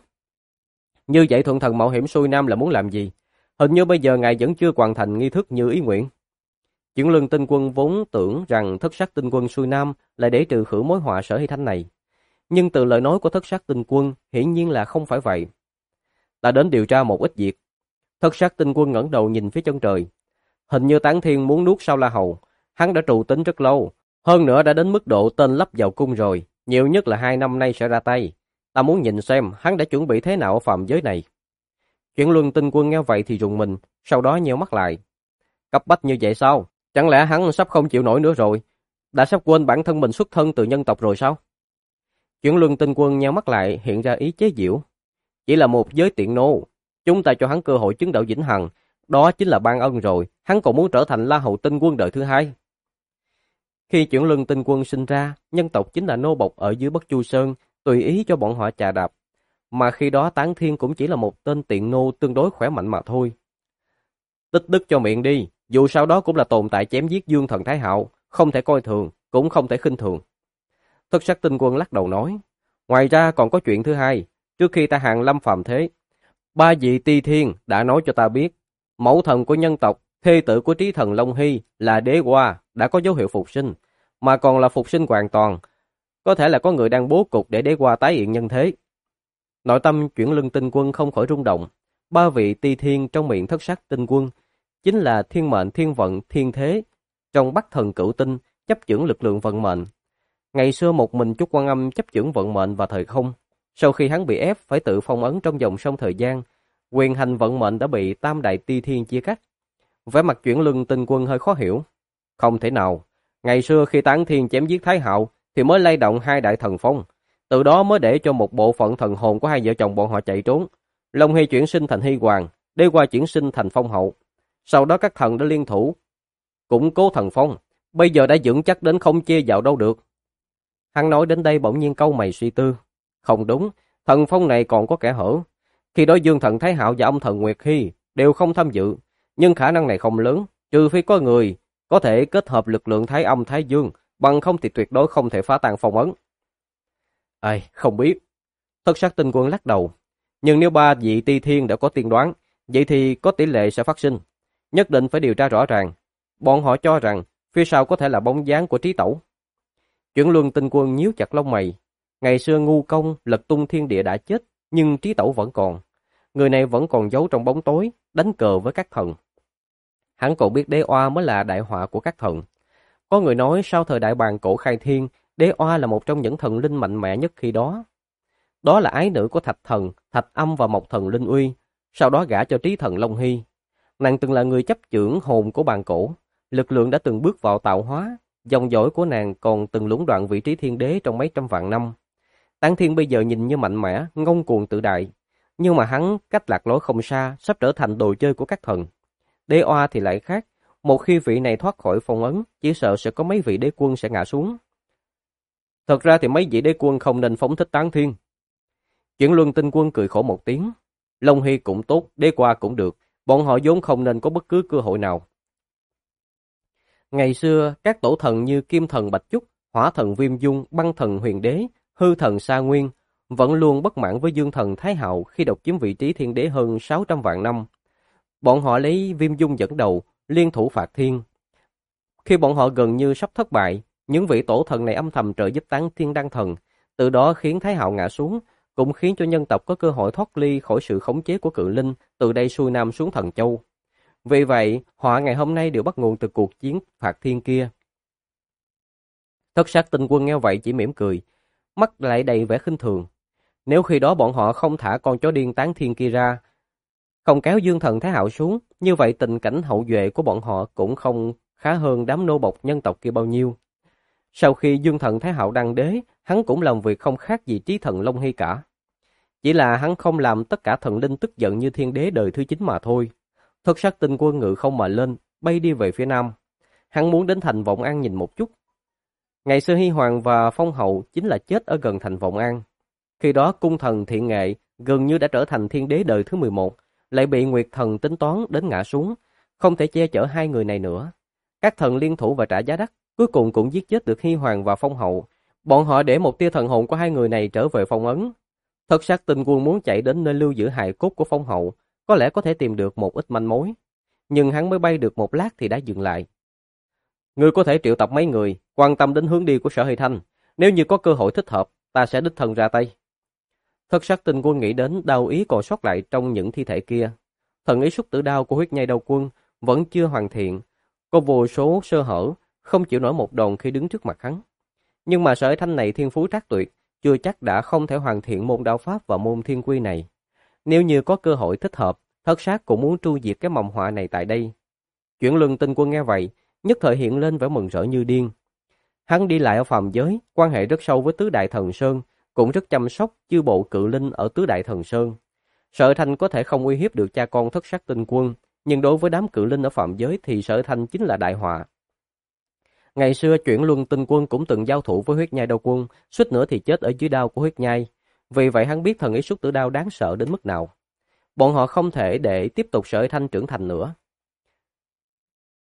Như vậy thượng thần mạo hiểm xuôi nam là muốn làm gì? Hình như bây giờ ngài vẫn chưa hoàn thành nghi thức như ý nguyện. Chuyển luân tinh quân vốn tưởng rằng thất sát tinh quân xuôi nam là để trừ khử mối họa Sở Hy Thanh này. Nhưng từ lời nói của thất sát tinh quân hiển nhiên là không phải vậy. Ta đến điều tra một ít việc. Thất sát tinh quân ngẩng đầu nhìn phía chân trời. Hình như Tán Thiên muốn nuốt Sao La Hầu. Hắn đã trù tính rất lâu. Hơn nữa đã đến mức độ tên lấp vào cung rồi. Nhiều nhất là 2 năm nay sẽ ra tay. Ta muốn nhìn xem hắn đã chuẩn bị thế nào ở phàm giới này. Chuyển luân tinh quân nghe vậy thì rùng mình, sau đó nheo mắt lại. Cấp bách như vậy sao? Chẳng lẽ hắn sắp không chịu nổi nữa rồi? Đã sắp quên bản thân mình xuất thân từ nhân tộc rồi sao? Chuyển luân tinh quân nheo mắt lại hiện ra ý chế giễu. Chỉ là một giới tiện nô. Chúng ta cho hắn cơ hội chứng đạo vĩnh hằng. Đó chính là ban ân rồi. Hắn còn muốn trở thành La Hầu tinh quân đời thứ 2. Khi chuyển luân tinh quân sinh ra, nhân tộc chính là nô bộc ở dưới Bất Chu Sơn, tùy ý cho bọn họ chà đạp. Mà khi đó Tán Thiên cũng chỉ là một tên tiện nô tương đối khỏe mạnh mà thôi. Tích đức cho miệng đi, Dù sao đó cũng là tồn tại chém giết Dương Thần Thái Hạo, không thể coi thường, cũng không thể khinh thường. Thất sắc tinh quân lắc đầu nói, ngoài ra còn có chuyện thứ hai, trước khi ta hàng lâm phàm thế, ba vị Ti Thiên đã nói cho ta biết, mẫu thần của nhân tộc, thê tử của trí thần Long Hy là Đế Hoa đã có dấu hiệu phục sinh, mà còn là phục sinh hoàn toàn, có thể là có người đang bố cục để Đế Hoa tái hiện nhân thế. Nội tâm chuyển lưng tinh quân không khỏi rung động, ba vị Ti Thiên trong miệng thất sắc tinh quân chính là thiên mệnh, thiên vận, thiên thế, trong Bắc Thần Cửu Tinh chấp chưởng lực lượng vận mệnh. Ngày xưa một mình Chúc Quan Âm chấp chưởng vận mệnh và thời không, sau khi hắn bị ép phải tự phong ấn trong dòng sông thời gian, quyền hành vận mệnh đã bị Tam Đại Ti Thiên chia cắt. Vẻ mặt chuyển lưng tinh quân hơi khó hiểu. Không thể nào, ngày xưa khi Tán Thiên chém giết Thái Hạo thì mới lay động hai đại thần phong, từ đó mới để cho một bộ phận thần hồn của hai vợ chồng bọn họ chạy trốn. Long Hy chuyển sinh thành Hy Hoàng, Đế Hoa chuyển sinh thành Phong Hậu. Sau đó các thần đã liên thủ củng cố thần phong, bây giờ đã vững chắc đến không chê vào đâu được. Hắn nói đến đây bỗng nhiên cau mày suy tư. Không đúng, thần phong này còn có kẻ hở. Khi đó Dương Thần Thái Hạo và ông thần Nguyệt Hy đều không tham dự, nhưng khả năng này không lớn, trừ phi có người có thể kết hợp lực lượng Thái Âm Thái Dương, bằng không thì tuyệt đối không thể phá tan phong ấn. Ai, không biết. Thất sắc tinh quân lắc đầu. Nhưng nếu ba vị Ti Thiên đã có tiên đoán, vậy thì có tỷ lệ sẽ phát sinh. Nhất định phải điều tra rõ ràng. Bọn họ cho rằng phía sau có thể là bóng dáng của Trí Tẩu. Chuyển Luân tinh quân nhíu chặt lông mày. Ngày xưa Ngu Công lật tung thiên địa đã chết, nhưng Trí Tẩu vẫn còn. Người này vẫn còn giấu trong bóng tối, đánh cờ với các thần. Hắn còn biết Đế Oa mới là đại họa của các thần. Có người nói sau thời đại bàn cổ khai thiên, Đế Oa là một trong những thần linh mạnh mẽ nhất khi đó. Đó là ái nữ của Thạch Thần, Thạch Âm và Mộc Thần Linh Uy, sau đó gả cho Trí Thần Long Hy. Nàng từng là người chấp chưởng hồn của bàn cổ, lực lượng đã từng bước vào tạo hóa, dòng dõi của nàng còn từng lũng đoạn vị trí thiên đế trong mấy trăm vạn năm. Tán Thiên bây giờ nhìn như mạnh mẽ, ngông cuồng tự đại, nhưng mà hắn cách lạc lối không xa, sắp trở thành đồ chơi của các thần. Đế Oa thì lại khác, một khi vị này thoát khỏi phong ấn, chỉ sợ sẽ có mấy vị đế quân sẽ ngã xuống. Thật ra thì mấy vị đế quân không nên phóng thích Tán Thiên. Chuyển Luân tinh quân cười khổ một tiếng. Long Hy cũng tốt, Đế Hoa cũng được, bọn họ vốn không nên có bất cứ cơ hội nào. Ngày xưa, các tổ thần như Kim Thần Bạch Chúc, Hỏa Thần Viêm Dung, Băng Thần Huyền Đế, Hư Thần Sa Nguyên, vẫn luôn bất mãn với Dương Thần Thái Hạo khi độc chiếm vị trí thiên đế hơn 600 vạn năm. Bọn họ lấy Viêm Dung dẫn đầu, liên thủ phạt thiên. Khi bọn họ gần như sắp thất bại, những vị tổ thần này âm thầm trợ giúp Tán Thiên Đăng Thần, từ đó khiến Thái Hạo ngã xuống, cũng khiến cho nhân tộc có cơ hội thoát ly khỏi sự khống chế của cự linh, từ đây xuôi nam xuống Thần Châu. Vì vậy, họa ngày hôm nay đều bắt nguồn từ cuộc chiến phạt thiên kia. Thất sắc tinh quân nghe vậy chỉ mỉm cười, mắt lại đầy vẻ khinh thường. Nếu khi đó bọn họ không thả con chó điên Tán Thiên kia ra, không kéo Dương Thần Thái Hạo xuống, như vậy tình cảnh hậu duệ của bọn họ cũng không khá hơn đám nô bộc nhân tộc kia bao nhiêu. Sau khi Dương Thần Thái Hạo đăng đế, hắn cũng làm việc không khác gì Trí Thần Long Hy cả. Chỉ là hắn không làm tất cả thần linh tức giận như thiên đế đời thứ 9 mà thôi. Thất sắc tinh quân ngự không mà lên, bay đi về phía nam. Hắn muốn đến thành Vọng An nhìn một chút. Ngày xưa Hy Hoàng và Phong Hậu chính là chết ở gần thành Vọng An. Khi đó cung thần Thiện Nghệ gần như đã trở thành thiên đế đời thứ 11, lại bị Nguyệt Thần tính toán đến ngã xuống, không thể che chở hai người này nữa. Các thần liên thủ và trả giá đắt, cuối cùng cũng giết chết được Hy Hoàng và Phong Hậu. Bọn họ để một tia thần hồn của hai người này trở về phong ấn. Thất sắc tinh quân muốn chạy đến nơi lưu giữ hài cốt của Phong Hậu, có lẽ có thể tìm được một ít manh mối. Nhưng hắn mới bay được một lát thì đã dừng lại. Ngươi có thể triệu tập mấy người, quan tâm đến hướng đi của Sở Hy Thanh. Nếu như có cơ hội thích hợp, ta sẽ đích thân ra tay. Thất sắc tinh quân nghĩ đến đao ý còn sót lại trong những thi thể kia. Thần ý xuất tử đao của huyết nhai đao quân vẫn chưa hoàn thiện, có vô số sơ hở, không chịu nổi một đòn khi đứng trước mặt hắn. Nhưng mà Sở Hy Thanh này thiên phú trác tuyệt, chưa chắc đã không thể hoàn thiện môn đạo pháp và môn thiên quy này. Nếu như có cơ hội thích hợp, thất sát cũng muốn tru diệt cái mầm họa này tại đây. Chuyển Luân tinh quân nghe vậy, nhất thời hiện lên vẻ mừng rỡ như điên. Hắn đi lại ở phàm giới, quan hệ rất sâu với Tứ Đại Thần Sơn, cũng rất chăm sóc chư bộ cự linh ở Tứ Đại Thần Sơn. Sở Thanh có thể không uy hiếp được cha con thất sát tinh quân, nhưng đối với đám cự linh ở phàm giới thì Sở Thanh chính là đại họa. Ngày xưa Chuyển Luân tinh quân cũng từng giao thủ với huyết nhai đao quân, suýt nữa thì chết ở dưới đao của huyết nhai. Vì vậy hắn biết thần ý xuất tử đao đáng sợ đến mức nào. Bọn họ không thể để tiếp tục Sở Thanh trưởng thành nữa.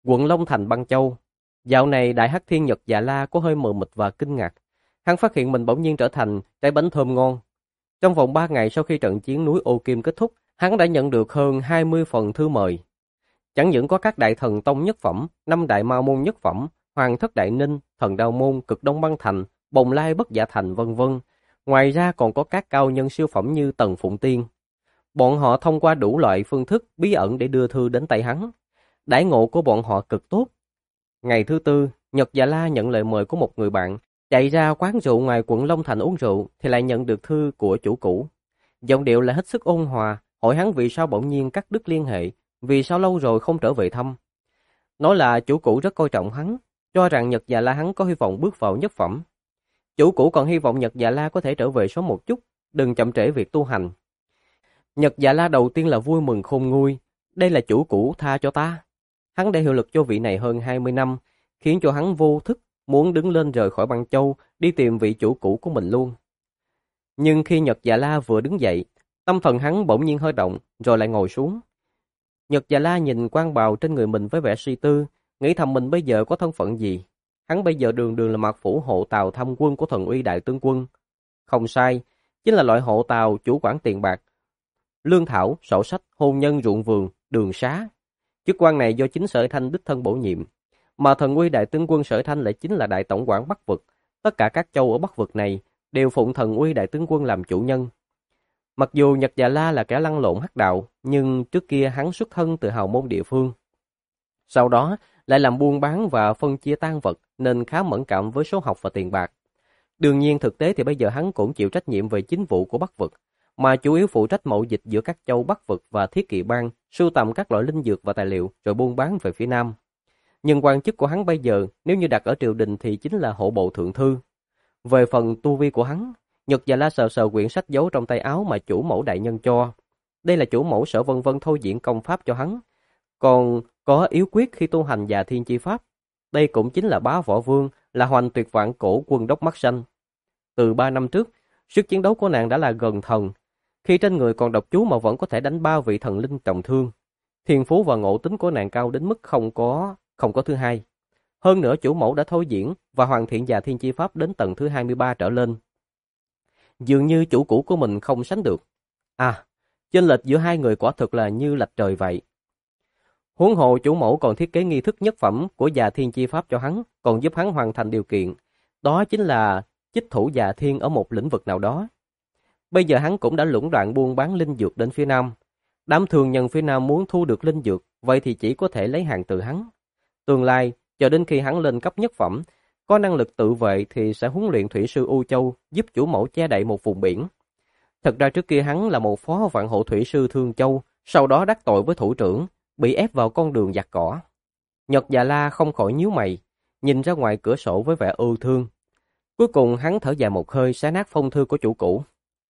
Quận Long Thành Băng Châu. Dạo này Đại Hắc Thiên Nhật Dạ La có hơi mờ mịt và kinh ngạc. Hắn phát hiện mình bỗng nhiên trở thành trái bánh thơm ngon. Trong vòng 3 ngày sau khi trận chiến núi Ô Kim kết thúc, hắn đã nhận được hơn 20 phần thư mời. Chẳng những có các đại thần tông nhất phẩm, 5 đại ma môn nhất phẩm, Hoàng thất đại ninh, thần đao môn, cực đông băng thành, bồng lai bất dạ thành vân vân. Ngoài ra còn có các cao nhân siêu phẩm như Tần Phụng Tiên. Bọn họ thông qua đủ loại phương thức bí ẩn để đưa thư đến tay hắn. Đãi ngộ của bọn họ cực tốt. Ngày thứ tư, Nhật Dạ La nhận lời mời của một người bạn, chạy ra quán rượu ngoài quận Long Thành uống rượu thì lại nhận được thư của chủ cũ. Giọng điệu là hết sức ôn hòa, hỏi hắn vì sao bỗng nhiên cắt đứt liên hệ, vì sao lâu rồi không trở về thăm. Nói là chủ cũ rất coi trọng hắn, cho rằng Nhật Dạ La hắn có hy vọng bước vào nhất phẩm. Chủ cũ còn hy vọng Nhật Dạ La có thể trở về sớm một chút, đừng chậm trễ việc tu hành. Nhật Dạ La đầu tiên là vui mừng khôn nguôi, đây là chủ cũ tha cho ta. Hắn đã hiệu lực cho vị này hơn 20 năm, khiến cho hắn vô thức muốn đứng lên rời khỏi Băng Châu, đi tìm vị chủ cũ của mình luôn. Nhưng khi Nhật Dạ La vừa đứng dậy, tâm thần hắn bỗng nhiên hơi động, rồi lại ngồi xuống. Nhật Dạ La nhìn quan bào trên người mình với vẻ suy tư, nghĩ thầm mình bây giờ có thân phận gì. Hắn bây giờ đường đường là mạc phủ hộ tào thăm quân của Thần Uy Đại Tướng Quân. Không sai, chính là loại hộ tào chủ quản tiền bạc, lương thảo, sổ sách, hôn nhân, ruộng vườn, đường xá. Chức quan này do chính Sở Thanh đích thân bổ nhiệm, mà Thần Uy Đại Tướng Quân Sở Thanh lại chính là đại tổng quản Bắc vực. Tất cả các châu ở Bắc vực này đều phụng Thần Uy Đại Tướng Quân làm chủ nhân. Mặc dù Nhật Dạ La là kẻ lăn lộn hắc đạo, nhưng trước kia hắn xuất thân từ hào môn địa phương. Sau đó lại làm buôn bán và phân chia tang vật nên khá mẫn cảm với số học và tiền bạc. Đương nhiên thực tế thì bây giờ hắn cũng chịu trách nhiệm về chính vụ của Bắc vực, mà chủ yếu phụ trách mậu dịch giữa các châu Bắc vực và Thiết Kỵ Bang, sưu tầm các loại linh dược và tài liệu rồi buôn bán về phía Nam. Nhưng quan chức của hắn bây giờ nếu như đặt ở triều đình thì chính là hộ bộ thượng thư. Về phần tu vi của hắn, Nhật Dạ La sờ sờ quyển sách giấu trong tay áo mà chủ mẫu đại nhân cho. Đây là chủ mẫu Sở Vân Vân thôi diễn công pháp cho hắn. Còn có yếu quyết khi tu hành Già Thiên Chi Pháp. Đây cũng chính là bá võ vương, là hoành tuyệt vạn cổ quân đốc mắt xanh. Từ 3 năm trước, sức chiến đấu của nàng đã là gần thần. Khi trên người còn độc chú mà vẫn có thể đánh 3 vị thần linh trọng thương. Thiên phú và ngộ tính của nàng cao đến mức không có thứ hai. Hơn nữa chủ mẫu đã thôi diễn và hoàn thiện Già Thiên Chi Pháp đến tầng thứ 23 trở lên. Dường như chủ cũ của mình không sánh được. À, chênh lệch giữa hai người quả thực là như lệch trời vậy. Huống hồ chủ mẫu còn thiết kế nghi thức nhất phẩm của Già Thiên Chi Pháp cho hắn, còn giúp hắn hoàn thành điều kiện. Đó chính là chích thủ Già Thiên ở một lĩnh vực nào đó. Bây giờ hắn cũng đã lũng đoạn buôn bán linh dược đến phía Nam. Đám thương nhân phía Nam muốn thu được linh dược, vậy thì chỉ có thể lấy hàng từ hắn. Tương lai, cho đến khi hắn lên cấp nhất phẩm, có năng lực tự vệ thì sẽ huấn luyện thủy sư U Châu giúp chủ mẫu che đậy một vùng biển. Thật ra trước kia hắn là một phó vạn hộ thủy sư Thương Châu, sau đó đắc tội với thủ trưởng, bị ép vào con đường giặt cỏ. Nhật Dạ La không khỏi nhíu mày, nhìn ra ngoài cửa sổ với vẻ ưu thương. Cuối cùng hắn thở dài một hơi xé nát phong thư của chủ cũ.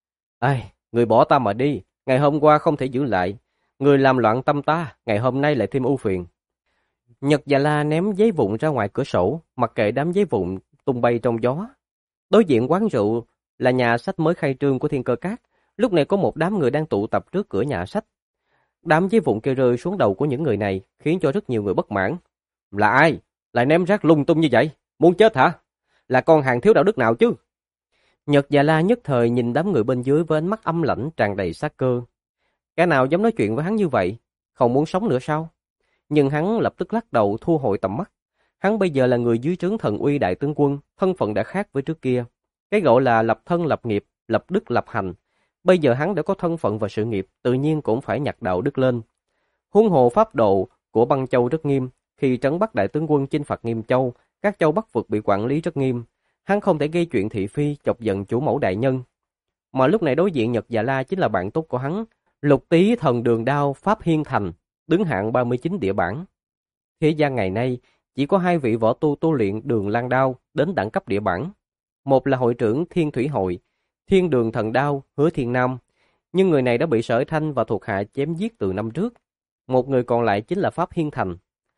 Ai, người bỏ ta mà đi, ngày hôm qua không thể giữ lại. Người làm loạn tâm ta, ngày hôm nay lại thêm ưu phiền. Nhật Dạ La ném giấy vụn ra ngoài cửa sổ, mặc kệ đám giấy vụn tung bay trong gió. Đối diện quán rượu là nhà sách mới khai trương của Thiên Cơ Các. Lúc này có một đám người đang tụ tập trước cửa nhà sách. Đám giấy vụn kia rơi xuống đầu của những người này, khiến cho rất nhiều người bất mãn. Là ai? Lại ném rác lung tung như vậy? Muốn chết hả? Là con hàng thiếu đạo đức nào chứ? Nhật Dạ La nhất thời nhìn đám người bên dưới với ánh mắt âm lãnh tràn đầy sát cơ. Cái nào dám nói chuyện với hắn như vậy? Không muốn sống nữa sao? Nhưng hắn lập tức lắc đầu thu hồi tầm mắt. Hắn bây giờ là người dưới trướng Thần Uy Đại Tướng Quân, thân phận đã khác với trước kia. Cái gọi là lập thân lập nghiệp, lập đức lập hành. Bây giờ hắn đã có thân phận và sự nghiệp, tự nhiên cũng phải nhặt đạo đức lên. Huống hồ pháp độ của Băng Châu rất nghiêm, khi trấn Bắc Đại Tướng Quân chinh phạt Nghiêm Châu, các châu Bắc vực bị quản lý rất nghiêm. Hắn không thể gây chuyện thị phi chọc giận chủ mẫu đại nhân. Mà lúc này đối diện Nhật Dạ La chính là bạn tốt của hắn, Lục Tý Thần Đường Đao Pháp Hiên Thành, đứng hạng 39 địa bảng. Thế gian ngày nay, chỉ có 2 vị võ tu tu luyện Đường Lang Đao đến đẳng cấp địa bảng. Một là hội trưởng Thiên Thủy Hội, Thiên Đường Thần Đao, Hứa Thiên Nam, nhưng người này đã bị Sở Thanh và thuộc hạ chém giết từ năm trước. Một người còn lại chính là Pháp Hiên Thành.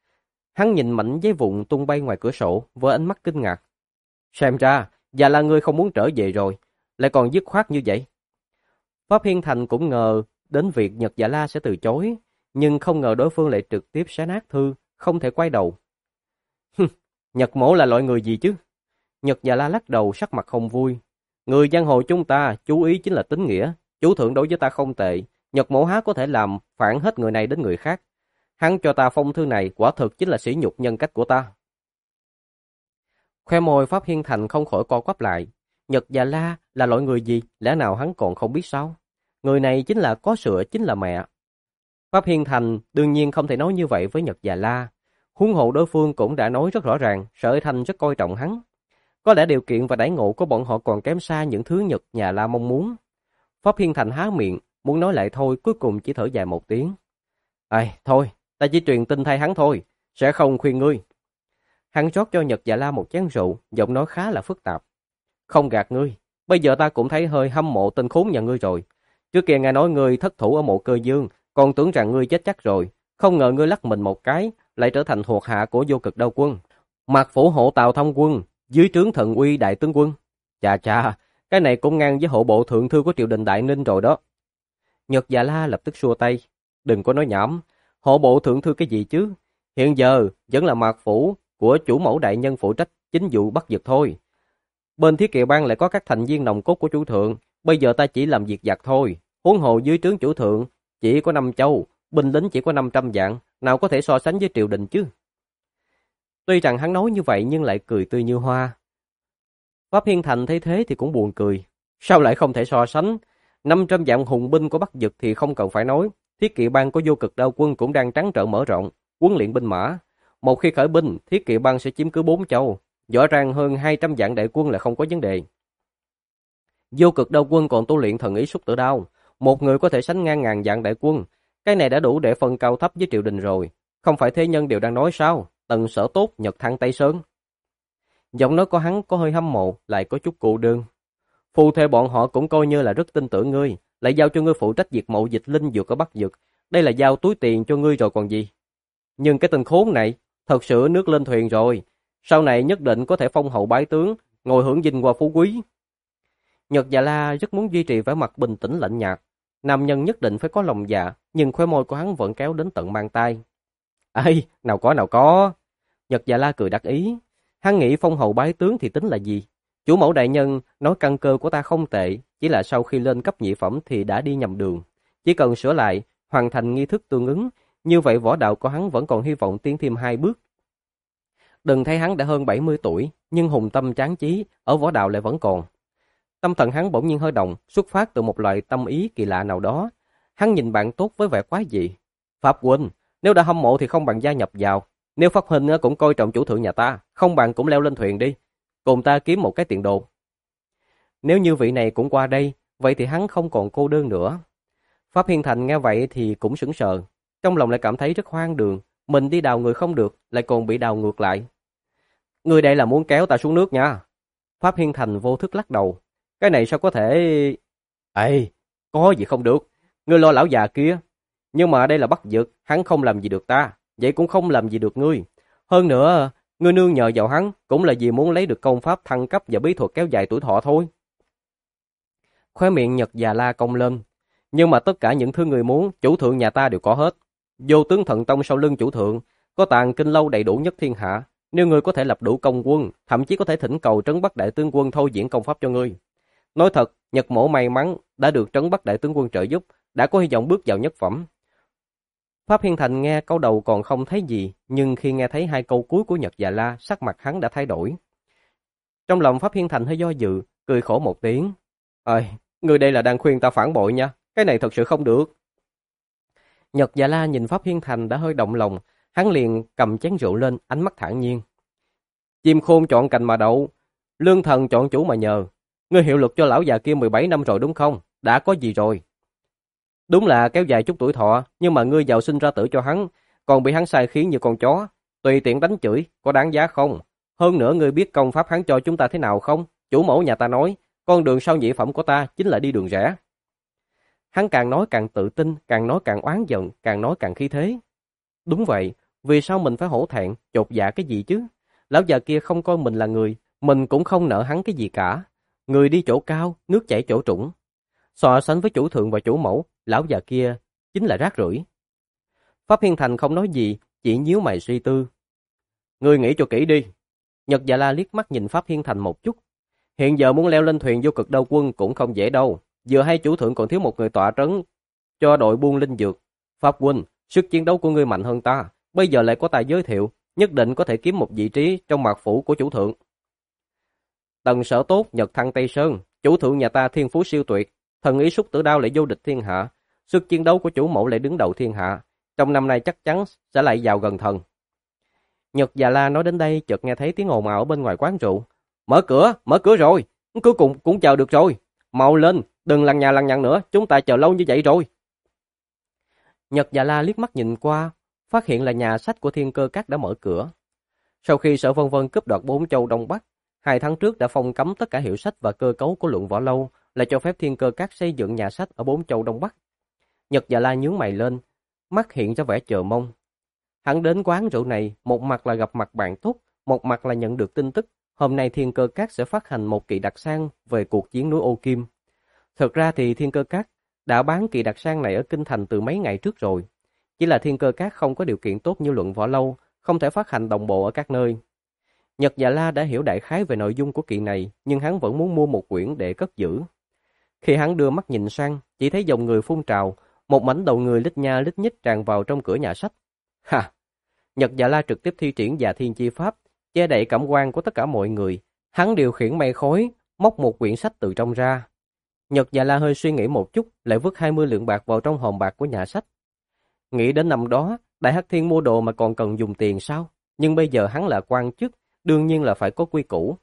Hắn nhìn mảnh giấy vụn tung bay ngoài cửa sổ với ánh mắt kinh ngạc. Xem ra, Dạ La ngươi không muốn trở về rồi, lại còn dứt khoát như vậy. Pháp Hiên Thành cũng ngờ đến việc Nhật Dạ La sẽ từ chối, nhưng không ngờ đối phương lại trực tiếp xé nát thư, không thể quay đầu. Nhật mỗ là loại người gì chứ? Nhật Già La lắc đầu, sắc mặt không vui. Người giang hồ chúng ta chú ý chính là tín nghĩa. Chủ thượng đối với ta không tệ, Nhật mỗ há có thể làm phản hết người này đến người khác. Hắn cho ta phong thư này quả thực chính là sỉ nhục nhân cách của ta. Khoe môi Pháp Hiên Thành không khỏi co quắp lại. Nhật Già La là loại người gì, lẽ nào hắn còn không biết sao? Người này chính là có sữa, chính là mẹ. Pháp Hiên Thành đương nhiên không thể nói như vậy với Nhật Già La. Huống hộ đối phương cũng đã nói rất rõ ràng, Sở Thanh rất coi trọng hắn. Có lẽ điều kiện và đãi ngộ của bọn họ còn kém xa những thứ Nhật Già La mong muốn. Pháp Hiên Thành há miệng, muốn nói lại thôi, cuối cùng chỉ thở dài một tiếng. Thôi, ta chỉ truyền tin thay hắn thôi, sẽ không khuyên ngươi. Hắn rót cho Nhật Dạ La một chén rượu, giọng nói khá là phức tạp. Không gạt ngươi, bây giờ ta cũng thấy hơi hâm mộ tên khốn nhà ngươi rồi. Trước kia nghe nói ngươi thất thủ ở Mộ Cơ Dương, còn tưởng rằng ngươi chết chắc rồi. Không ngờ ngươi lắc mình một cái, lại trở thành thuộc hạ của Vô Cực Đao Quân. Mạc phủ hộ Tào Thông Quân, dưới trướng Thần Uy Đại Tướng Quân. Chà, cái này cũng ngang với hộ bộ thượng thư của triều đình Đại Ninh rồi đó. Nhật Dạ La lập tức xua tay. Đừng có nói nhảm, hộ bộ thượng thư cái gì chứ? Hiện giờ vẫn là Mạc phủ của chủ mẫu đại nhân phụ trách chính vụ bắt giật thôi. Bên Thiết Kỵ Bang lại có các thành viên nòng cốt của chủ thượng, bây giờ ta chỉ làm việc vặt thôi. Huống hồ dưới trướng chủ thượng chỉ có 5 châu, binh lính chỉ có 500 vạn, nào có thể so sánh với triều đình chứ? Tuy rằng hắn nói như vậy nhưng lại cười tươi như hoa. Pháp Hiên Thành thấy thế thì cũng buồn cười. Sao lại không thể so sánh? 500 vạn hùng binh của Bắc Dực thì không cần phải nói. Thiết Kỵ Bang của Vô Cực Đao Quân cũng đang trắng trợn mở rộng, huấn luyện binh mã. Một khi khởi binh, Thiết Kỵ Bang sẽ chiếm cứ 4 châu. Rõ ràng hơn 200 vạn đại quân là không có vấn đề. Vô Cực Đao Quân còn tu luyện thần ý xúc tử đao. Một người có thể sánh ngang ngàn vạn đại quân. Cái này đã đủ để phân cao thấp với triều đình rồi. Không phải thế nhân đều đang nói sao? Tần Sở tốt, Nhật thăng Tây Sơn. Giọng nói của hắn có hơi hâm mộ, lại có chút cô đơn. Phù thề bọn họ cũng coi như là rất tin tưởng ngươi, lại giao cho ngươi phụ trách việc mậu dịch linh dược ở Bắc Dực. Đây là giao túi tiền cho ngươi rồi còn gì. Nhưng cái tên khốn này, thật sự nước lên thuyền rồi. Sau này nhất định có thể phong hậu bái tướng, ngồi hưởng vinh hoa phú quý. Nhật Dạ La rất muốn duy trì vẻ mặt bình tĩnh lạnh nhạt. Nam nhân nhất định phải có lòng dạ, nhưng khóe môi của hắn vẫn kéo đến tận mang tai. Nào có. Nhật Dạ La cười đắc ý. Hắn nghĩ phong hậu bái tướng thì tính là gì? Chủ mẫu đại nhân nói căn cơ của ta không tệ, chỉ là sau khi lên cấp nhị phẩm thì đã đi nhầm đường. Chỉ cần sửa lại, hoàn thành nghi thức tương ứng, như vậy võ đạo của hắn vẫn còn hy vọng tiến thêm 2 bước. Đừng thấy hắn đã hơn 70 tuổi, nhưng hùng tâm tráng chí, ở võ đạo lại vẫn còn. Tâm thần hắn bỗng nhiên hơi động, xuất phát từ một loại tâm ý kỳ lạ nào đó. Hắn nhìn bạn tốt với vẻ quái dị. Pháp huynh, nếu đã hâm mộ thì không bằng gia nhập vào. Nếu Pháp huynh cũng coi trọng chủ thượng nhà ta, không bằng cũng leo lên thuyền đi. Cùng ta kiếm một cái tiền đồ. Nếu như vị này cũng qua đây, vậy thì hắn không còn cô đơn nữa. Pháp Hiên Thành nghe vậy thì cũng sững sờ. Trong lòng lại cảm thấy rất hoang đường. Mình đi đào người không được, lại còn bị đào ngược lại. Người đây là muốn kéo ta xuống nước nha. Pháp Hiên Thành vô thức lắc đầu. Cái này sao có thể... có gì không được. Ngươi lo lão già kia. Nhưng mà đây là Bắc Dực, hắn không làm gì được ta. Vậy cũng không làm gì được ngươi. Hơn nữa, ngươi nương nhờ vào hắn cũng là vì muốn lấy được công pháp thăng cấp và bí thuật kéo dài tuổi thọ thôi. Khóe miệng Nhật Già La cong lên. Nhưng mà tất cả những thứ người muốn, chủ thượng nhà ta đều có hết. Vô tướng thần tông sau lưng chủ thượng, có tàng kinh lâu đầy đủ nhất thiên hạ. Nếu ngươi có thể lập đủ công quân, thậm chí có thể thỉnh cầu Trấn Bắc đại tướng quân thôi diễn công pháp cho ngươi. Nói thật, Nhật mỗ may mắn đã được Trấn Bắc đại tướng quân trợ giúp, đã có hy vọng bước vào nhất phẩm. Pháp Hiên Thành nghe câu đầu còn không thấy gì, nhưng khi nghe thấy 2 câu cuối của Nhật Già La, sắc mặt hắn đã thay đổi. Trong lòng Pháp Hiên Thành hơi do dự, cười khổ một tiếng. Ngươi đây là đang khuyên ta phản bội nha, cái này thật sự không được. Nhật Dạ La nhìn Pháp Hiên Thành đã hơi động lòng, hắn liền cầm chén rượu lên, ánh mắt thản nhiên. Chim khôn chọn cành mà đậu, lương thần chọn chủ mà nhờ. Ngươi hiệu lực cho lão già kia 17 năm rồi đúng không? Đã có gì rồi? Đúng là kéo dài chút tuổi thọ, nhưng mà ngươi giàu sinh ra tử cho hắn, còn bị hắn sai khiến như con chó, tùy tiện đánh chửi, có đáng giá không? Hơn nữa ngươi biết công pháp hắn cho chúng ta thế nào không? Chủ mẫu nhà ta nói, con đường sau nhị phẩm của ta chính là đi đường rẽ. Hắn càng nói càng tự tin, càng nói càng oán giận, càng nói càng khí thế. Đúng vậy, vì sao mình phải hổ thẹn, chột dạ cái gì chứ? Lão già kia không coi mình là người, mình cũng không nợ hắn cái gì cả. Người đi chỗ cao, nước chảy chỗ trũng. So sánh với chủ thượng và chủ mẫu, lão già kia chính là rác rưởi. Pháp Hiên Thành không nói gì, chỉ nhíu mày suy tư. Ngươi nghĩ cho kỹ đi. Nhật Dạ La liếc mắt nhìn Pháp Thiên Thành một chút. Hiện giờ muốn leo lên thuyền vô cực đao quân cũng không dễ đâu. Vừa hay chủ thượng còn thiếu một người tọa trấn cho đội buôn linh dược. Pháp huynh, sức chiến đấu của ngươi mạnh hơn ta, bây giờ lại có tài giới thiệu, nhất định có thể kiếm một vị trí trong mạc phủ của chủ thượng. Tần Sở tốt, Nhật Thăng Tây Sơn, chủ thượng nhà ta thiên phú siêu tuyệt, thần ý xúc tử đao lại vô địch thiên hạ, sức chiến đấu của chủ mẫu lại đứng đầu thiên hạ, trong năm nay chắc chắn sẽ lại vào gần thần. Nhật Dạ La nói đến đây chợt nghe thấy tiếng ồn ào ở bên ngoài quán rượu. Mở cửa rồi, cuối cùng cũng chờ được rồi. Mau lên, đừng lằng nhà lằng nhằng nữa, chúng ta chờ lâu như vậy rồi. Nhật Dạ La liếc mắt nhìn qua, phát hiện là nhà sách của Thiên Cơ Các đã mở cửa. Sau khi Sở Vân Vân cướp đoạt 4 châu Đông Bắc, 2 tháng trước đã phong cấm tất cả hiệu sách và cơ cấu của Luận Võ Lâu, là cho phép Thiên Cơ Các xây dựng nhà sách ở 4 châu Đông Bắc. Nhật Dạ La nhướng mày lên, mắt hiện ra vẻ chờ mong. Hắn đến quán rượu này, một mặt là gặp mặt bạn tốt, một mặt là nhận được tin tức hôm nay Thiên Cơ Các sẽ phát hành một kỳ đặc sản về cuộc chiến núi Ô Kim. Thực ra thì Thiên Cơ Các đã bán kỳ đặc sản này ở Kinh Thành từ mấy ngày trước rồi. Chỉ là Thiên Cơ Các không có điều kiện tốt như Luận Võ Lâu, không thể phát hành đồng bộ ở các nơi. Nhật Dạ La đã hiểu đại khái về nội dung của kỳ này, nhưng hắn vẫn muốn mua một quyển để cất giữ. Khi hắn đưa mắt nhìn sang, chỉ thấy dòng người phun trào, một mảnh đầu người lít nha lít nhít tràn vào trong cửa nhà sách. Ha! Nhật Dạ La trực tiếp thi triển Dạ Thiên Chi Pháp, che đậy cảm quan của tất cả mọi người. Hắn điều khiển mây khói, móc một quyển sách từ trong ra. Nhật Dạ La hơi suy nghĩ một chút, lại vứt 20 lượng bạc vào trong hòm bạc của nhà sách. Nghĩ đến năm đó, Đại Hắc Thiên mua đồ mà còn cần dùng tiền sao? Nhưng bây giờ hắn là quan chức, đương nhiên là phải có quy củ.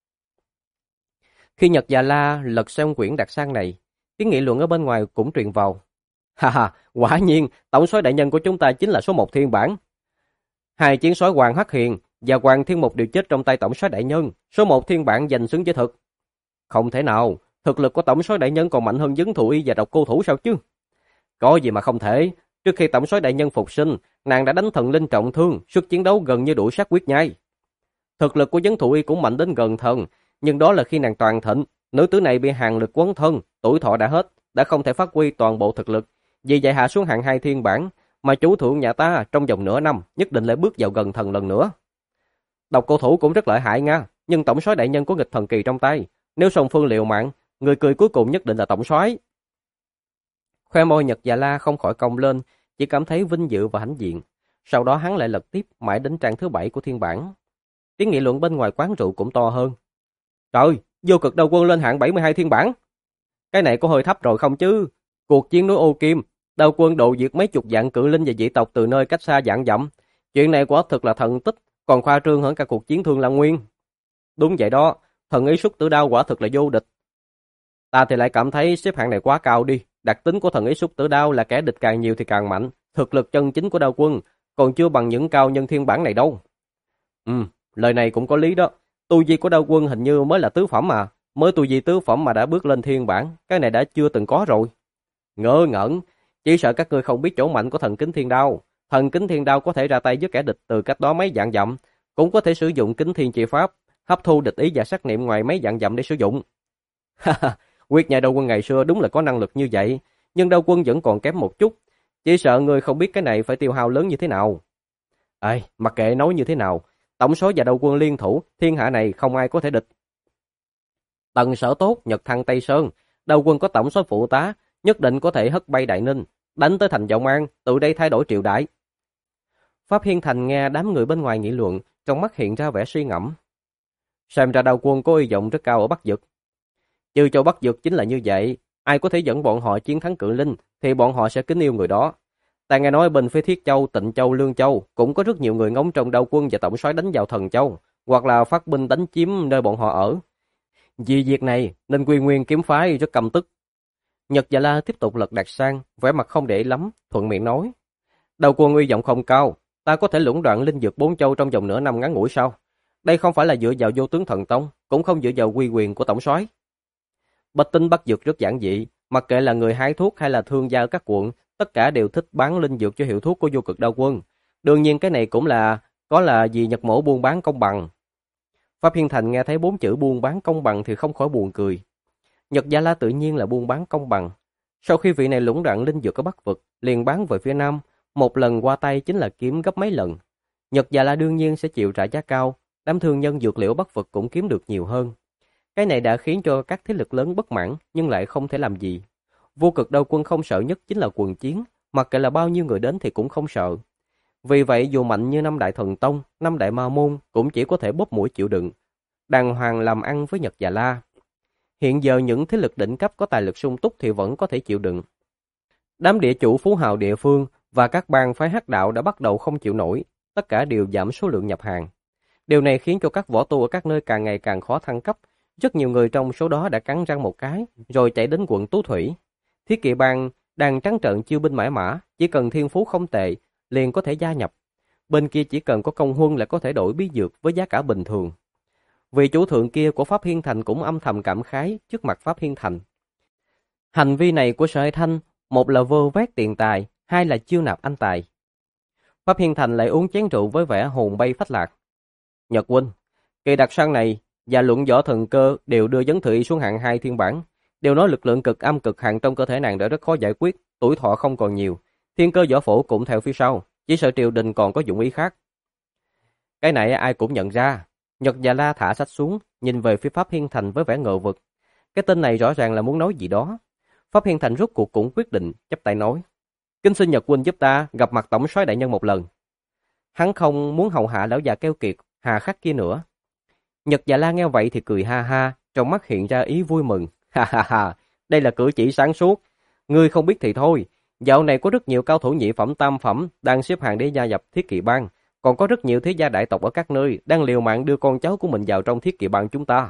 Khi Nhật Dạ La lật xem quyển đặc sản này, tiếng nghị luận ở bên ngoài cũng truyền vào. Ha ha, quả nhiên, tổng soái đại nhân của chúng ta chính là số 1 thiên bản. Hai chiến soái Hoàng Hắc Hiền và Hoàng Thiên Mục đều chết trong tay tổng soái đại nhân, số 1 thiên bản giành xứng với thực. Không thể nào, thực lực của tổng soái đại nhân còn mạnh hơn Vấn Thụ Y và Độc Cô Thủ sao chứ? Có gì mà không thể, trước khi tổng soái đại nhân phục sinh, nàng đã đánh thần linh trọng thương, sức chiến đấu gần như đủ sát quyết nhai. Thực lực của Vấn Thụ Y cũng mạnh đến gần thần, nhưng đó là khi nàng toàn thịnh, nữ tử này bị hàn lực quấn thân, tuổi thọ đã hết, đã không thể phát huy toàn bộ thực lực, vì vậy hạ xuống hạng 2 thiên bản, mà chủ thượng nhà ta trong vòng nửa năm nhất định lại bước vào gần thần lần nữa. Độc Cô Thủ cũng rất lợi hại nha, nhưng tổng soái đại nhân có nghịch thần kỳ trong tay, nếu song phương liều mạng, người cười cuối cùng nhất định là tổng soái. Khoe môi Nhật Dạ La không khỏi cong lên, chỉ cảm thấy vinh dự và hãnh diện. Sau đó hắn lại lật tiếp mãi đến trang thứ 7 của thiên bản. Tiếng nghị luận bên ngoài quán rượu cũng to hơn. Trời, vô cực đao quân lên hạng 72 thiên bản. Cái này có hơi thấp rồi không chứ? Cuộc chiến núi Ô Kim, đao quân độ diệt mấy chục vạn cự linh và dị tộc từ nơi cách xa vạn dặm. Chuyện này quả thực là thần tích, còn khoa trương hơn cả cuộc chiến Thương Lan Nguyên. Đúng vậy đó, thần ý xúc tử đao quả thực là vô địch. Ta thì lại cảm thấy xếp hạng này quá cao đi. Đặc tính của thần ý xúc tử đao là kẻ địch càng nhiều thì càng mạnh. Thực lực chân chính của đao quân còn chưa bằng những cao nhân thiên bản này đâu. Lời này cũng có lý đó. Tu vi của đao quân hình như mới là tứ phẩm mà. Mới tu vi tứ phẩm mà đã bước lên thiên bản. Cái này đã chưa từng có rồi. Ngớ ngẩn. Chỉ sợ các ngươi không biết chỗ mạnh của thần kính thiên đao. Thần kính thiên đao có thể ra tay với kẻ địch từ cách đó mấy vạn dặm. Cũng có thể sử dụng kính thiên chi pháp, hấp thu địch ý và sát niệm ngoài mấy vạn dặm để sử dụng. Quyết nhai đao quân ngày xưa đúng là có năng lực như vậy. Nhưng đao quân vẫn còn kém một chút. Chỉ sợ ngươi không biết cái này phải tiêu hao lớn như thế nào. Mặc kệ nói như thế nào, tổng số và đao quân liên thủ, thiên hạ này không ai có thể địch. Tần Sở tốt, Nhật Thăng Tây Sơn, đao quân có tổng số phụ tá, nhất định có thể hất bay Đại Ninh, đánh tới thành Vọng An, từ đây thay đổi triều đại. Pháp Hiên Thành nghe đám người bên ngoài nghị luận, trong mắt hiện ra vẻ suy ngẫm. Xem ra đao quân có uy vọng rất cao ở Bắc Vực. Chư châu Bắc Vực chính là như vậy, ai có thể dẫn bọn họ chiến thắng cự linh, thì bọn họ sẽ kính yêu người đó. Ta nghe nói bên phía Thiết Châu, Tịnh Châu, Lương Châu cũng có rất nhiều người ngóng trông đao quân và tổng soái đánh vào Thần Châu, hoặc là phát binh đánh chiếm nơi bọn họ ở. Vì việc này nên Quy Nguyên kiếm phái rất căm tức. Nhật Dạ La tiếp tục lật đặt sang, vẻ mặt không để ý lắm, thuận miệng nói: đao quân uy vọng không cao, ta có thể lũng đoạn linh dược 4 châu trong vòng nửa năm ngắn ngủi sao? Đây không phải là dựa vào vô tướng thần tông, cũng không dựa vào quy quyền của tổng soái. Bách tính Bắc Vực rất giản dị, mặc kệ là người hái thuốc hay là thương gia ở các quận, tất cả đều thích bán linh dược cho hiệu thuốc của vô cực đao quân. Đương nhiên cái này cũng là vì Nhật Mỗ buôn bán công bằng. Pháp Hiên Thành nghe thấy 4 chữ buôn bán công bằng thì không khỏi buồn cười. Nhật Dạ La tự nhiên là buôn bán công bằng. Sau khi vị này lũng đoạn linh dược ở Bắc Vực, liền bán về phía Nam, một lần qua tay chính là kiếm gấp mấy lần. Nhật Già La đương nhiên sẽ chịu trả giá cao, đám thương nhân dược liệu Bắc vực cũng kiếm được nhiều hơn. Cái này đã khiến cho các thế lực lớn bất mãn nhưng lại không thể làm gì. Vô Cực Đao Quân không sợ nhất chính là quần chiến, mặc kệ là bao nhiêu người đến thì cũng không sợ. Vì vậy dù mạnh như năm đại thần tông, năm đại ma môn cũng chỉ có thể bóp mũi chịu đựng, đàng hoàng làm ăn với Nhật Già La. Hiện giờ những thế lực đỉnh cấp có tài lực sung túc thì vẫn có thể chịu đựng. Đám địa chủ phú hào địa phương và các bang phái hắc đạo đã bắt đầu không chịu nổi, tất cả đều giảm số lượng nhập hàng. Điều này khiến cho các võ tu ở các nơi càng ngày càng khó thăng cấp. Rất nhiều người trong số đó đã cắn răng một cái, rồi chạy đến quận Tú Thủy. Thiết Kỵ bang đang trắng trợn chiêu binh mãi mã, chỉ cần thiên phú không tệ, liền có thể gia nhập. Bên kia chỉ cần có công huân là có thể đổi bí dược với giá cả bình thường. Vị chủ thượng kia của Pháp Hiên Thành cũng âm thầm cảm khái trước mặt Pháp Hiên Thành. Hành vi này của Sở Hải Thanh, một là vơ vét tiền tài, hai là chiêu nạp anh tài. Pháp Hiên Thành lại uống chén rượu với vẻ hồn bay phách lạc. Nhật huynh, kỳ đặc sang này và luận võ thần cơ đều đưa Vấn Thụy xuống hạng 2 thiên bản, đều nói lực lượng cực âm cực hạn trong cơ thể nàng đã rất khó giải quyết, tuổi thọ không còn nhiều, thiên cơ võ phổ cũng theo phía sau, chỉ sợ triều đình còn có dụng ý khác. Cái này ai cũng nhận ra. Nhật Già La thả sách xuống, nhìn về phía Pháp Hiên Thành với vẻ ngờ vực. Cái tên này rõ ràng là muốn nói gì đó. Pháp Hiên Thành rốt cuộc cũng quyết định, chắp tay nói: "Kính xin Nhật huynh giúp ta gặp mặt tổng soái đại nhân một lần." Hắn không muốn hầu hạ lão già keo kiệt, hà khắc kia nữa. Nhật Dạ La nghe vậy thì cười ha ha, trong mắt hiện ra ý vui mừng. Ha ha ha, đây là cử chỉ sáng suốt. Ngươi không biết thì thôi, dạo này có rất nhiều cao thủ nhị phẩm tam phẩm đang xếp hàng để gia nhập Thiết Kỵ bang, còn có rất nhiều thế gia đại tộc ở các nơi đang liều mạng đưa con cháu của mình vào trong Thiết Kỵ bang chúng ta.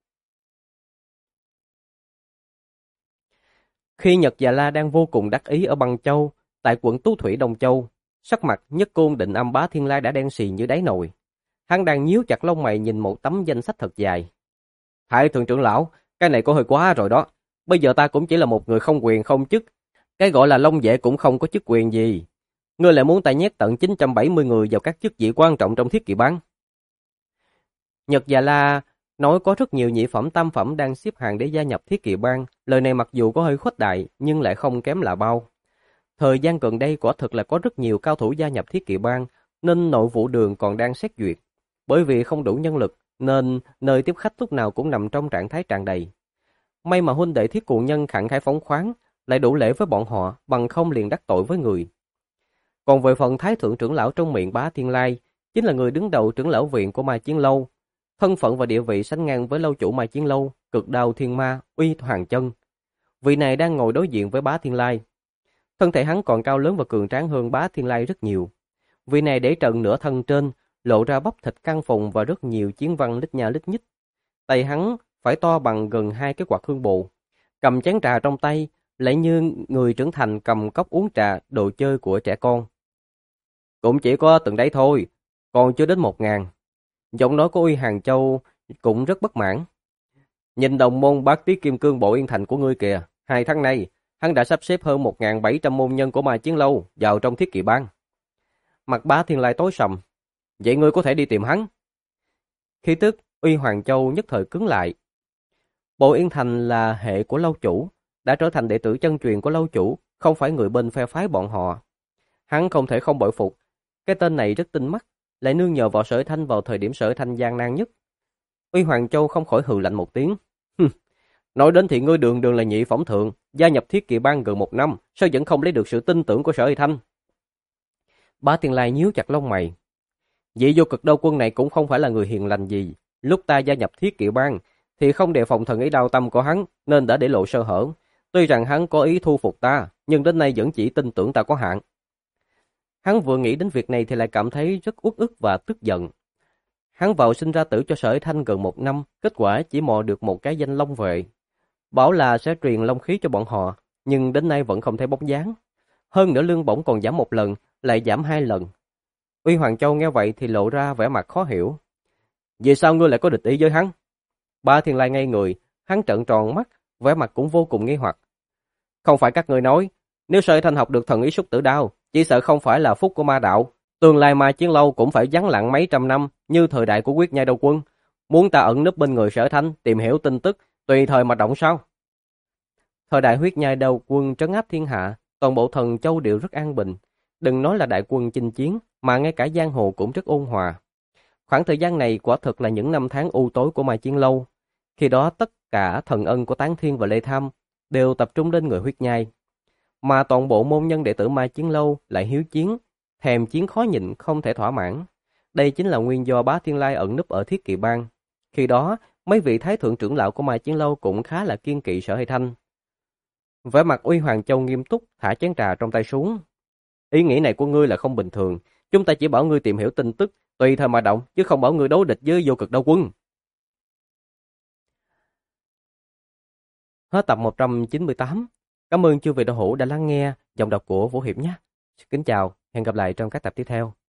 Khi Nhật Dạ La đang vô cùng đắc ý ở Băng Châu, tại quận Tú Thủy Đông Châu, sắc mặt Nhất Côn Định Âm Bá Thiên Lai đã đen xì như đáy nồi. Hắn đang nhíu chặt lông mày nhìn một tấm danh sách thật dài. Thái thượng trưởng lão, cái này có hơi quá rồi đó. Bây giờ ta cũng chỉ là một người không quyền không chức. Cái gọi là Long Vệ cũng không có chức quyền gì. Ngươi lại muốn ta nhét tận 970 người vào các chức vị quan trọng trong Thiết Kỵ bang. Nhật Già La nói có rất nhiều nhị phẩm tam phẩm đang xếp hàng để gia nhập Thiết Kỵ bang. Lời này mặc dù có hơi khuếch đại nhưng lại không kém là bao. Thời gian gần đây quả thực là có rất nhiều cao thủ gia nhập Thiết Kỵ bang, nên nội vụ đường còn đang xét duyệt. Bởi vì không đủ nhân lực nên nơi tiếp khách lúc nào cũng nằm trong trạng thái tràn đầy. May mà huynh đệ Thiết Cuồng Nhân khẳng khái phóng khoáng, lại đủ lễ với bọn họ, bằng không liền đắc tội với người. Còn về phần Thái thượng trưởng lão trong miệng Bá Thiên Lai, chính là người đứng đầu trưởng lão viện của Mai Chiến Lâu, thân phận và địa vị sánh ngang với lâu chủ Mai Chiến Lâu, Cực Đao Thiên Ma, Uy Hoàng Chân. Vị này đang ngồi đối diện với Bá Thiên Lai. Thân thể hắn còn cao lớn và cường tráng hơn Bá Thiên Lai rất nhiều. Vị này để trần nửa thân trên, lộ ra bắp thịt căng phồng và rất nhiều chiến văn lít nha lít nhít. Tay hắn phải to bằng gần 2 cái quạt hương bồ. Cầm chén trà trong tay, lại như người trưởng thành cầm cốc uống trà, đồ chơi của trẻ con. Cũng chỉ có từng đấy thôi, còn chưa đến 1000. Giọng nói của Uy Hàng Châu cũng rất bất mãn. Nhìn đồng môn Bát Tí Kim Cương Bộ Yên Thành của ngươi kìa, 2 tháng nay, hắn đã sắp xếp hơn 1700 môn nhân của Mai Chiến Lâu vào trong Thiết Kỵ bang. Mặt Bá Thiên Lai tối sầm. Vậy ngươi có thể đi tìm hắn. Khi tức, Uy Hoàng Châu nhất thời cứng lại. Bộ Yên Thành là hệ của lâu chủ, đã trở thành đệ tử chân truyền của lâu chủ, không phải người bên phe phái bọn họ. Hắn không thể không bội phục. Cái tên này rất tinh mắt, lại nương nhờ vào Sở Thanh vào thời điểm Sở Thanh gian nan nhất. Uy Hoàng Châu không khỏi hừ lạnh một tiếng. Nói đến thì ngươi đường đường là nhị phẩm thượng, gia nhập Thiết Kỵ bang gần 1 năm, sao vẫn không lấy được sự tin tưởng của Sở Thanh? Bá Thiên Lai nhíu chặt lông mày. Vị Vô Cực Đao Quân này cũng không phải là người hiền lành gì. Lúc ta gia nhập Thiết Kỵ bang thì không đề phòng thần ý đao tâm của hắn nên đã để lộ sơ hở. Tuy rằng hắn có ý thu phục ta, nhưng đến nay vẫn chỉ tin tưởng ta có hạn. Hắn vừa nghĩ đến việc này thì lại cảm thấy rất uất ức và tức giận. Hắn vào sinh ra tử cho Sở Thanh gần 1 năm, kết quả chỉ mò được một cái danh Long Vệ. Bảo là sẽ truyền long khí cho bọn họ, nhưng đến nay vẫn không thấy bóng dáng. Hơn nữa lương bổng còn giảm 1 lần, lại giảm 2 lần. Uy Hoàng Châu nghe vậy thì lộ ra vẻ mặt khó hiểu. Vì sao ngươi lại có địch ý với hắn? Bá Thiên Lai ngây người, hắn trợn tròn mắt, vẻ mặt cũng vô cùng nghi hoặc. Không phải các ngươi nói, nếu Sở Thanh học được thần ý xúc tử đao, chỉ sợ không phải là phúc của ma đạo. Tương lai Mai Chiến Lâu cũng phải vắng lặng mấy trăm năm như thời đại của Quyết Nhai Đao Quân. Muốn ta ẩn núp bên người Sở Thanh, tìm hiểu tin tức, tùy thời mà động sao? Thời đại Huyết Nhai Đao Quân trấn áp thiên hạ, toàn bộ thần châu đều rất an bình. Đừng nói là đại quân chinh chiến, mà ngay cả giang hồ cũng rất ôn hòa. Khoảng thời gian này quả thực là những năm tháng u tối của Mai Chiến Lâu. Khi đó tất cả thần ân của Tán Thiên và Lê Tham đều tập trung lên người huyết nhai. Mà toàn bộ môn nhân đệ tử Mai Chiến Lâu lại hiếu chiến, thèm chiến khó nhịn không thể thỏa mãn. Đây chính là nguyên do Bá Thiên Lai ẩn núp ở Thiết Kỵ Bang. Khi đó, mấy vị thái thượng trưởng lão của Mai Chiến Lâu cũng khá là kiên kỵ Sở Hay Thanh. Vẻ mặt Uy Hoàng Châu nghiêm túc, thả chén trà trong tay xuống. Ý nghĩ này của ngươi là không bình thường. Chúng ta chỉ bảo ngươi tìm hiểu tin tức, tùy thời mà động, chứ không bảo ngươi đối địch với Vô Cực Đao Quân. Hết tập 198. Cảm ơn chư vị đạo hữu đã lắng nghe giọng đọc của Vũ Hiệp nhé. Kính chào, hẹn gặp lại trong các tập tiếp theo.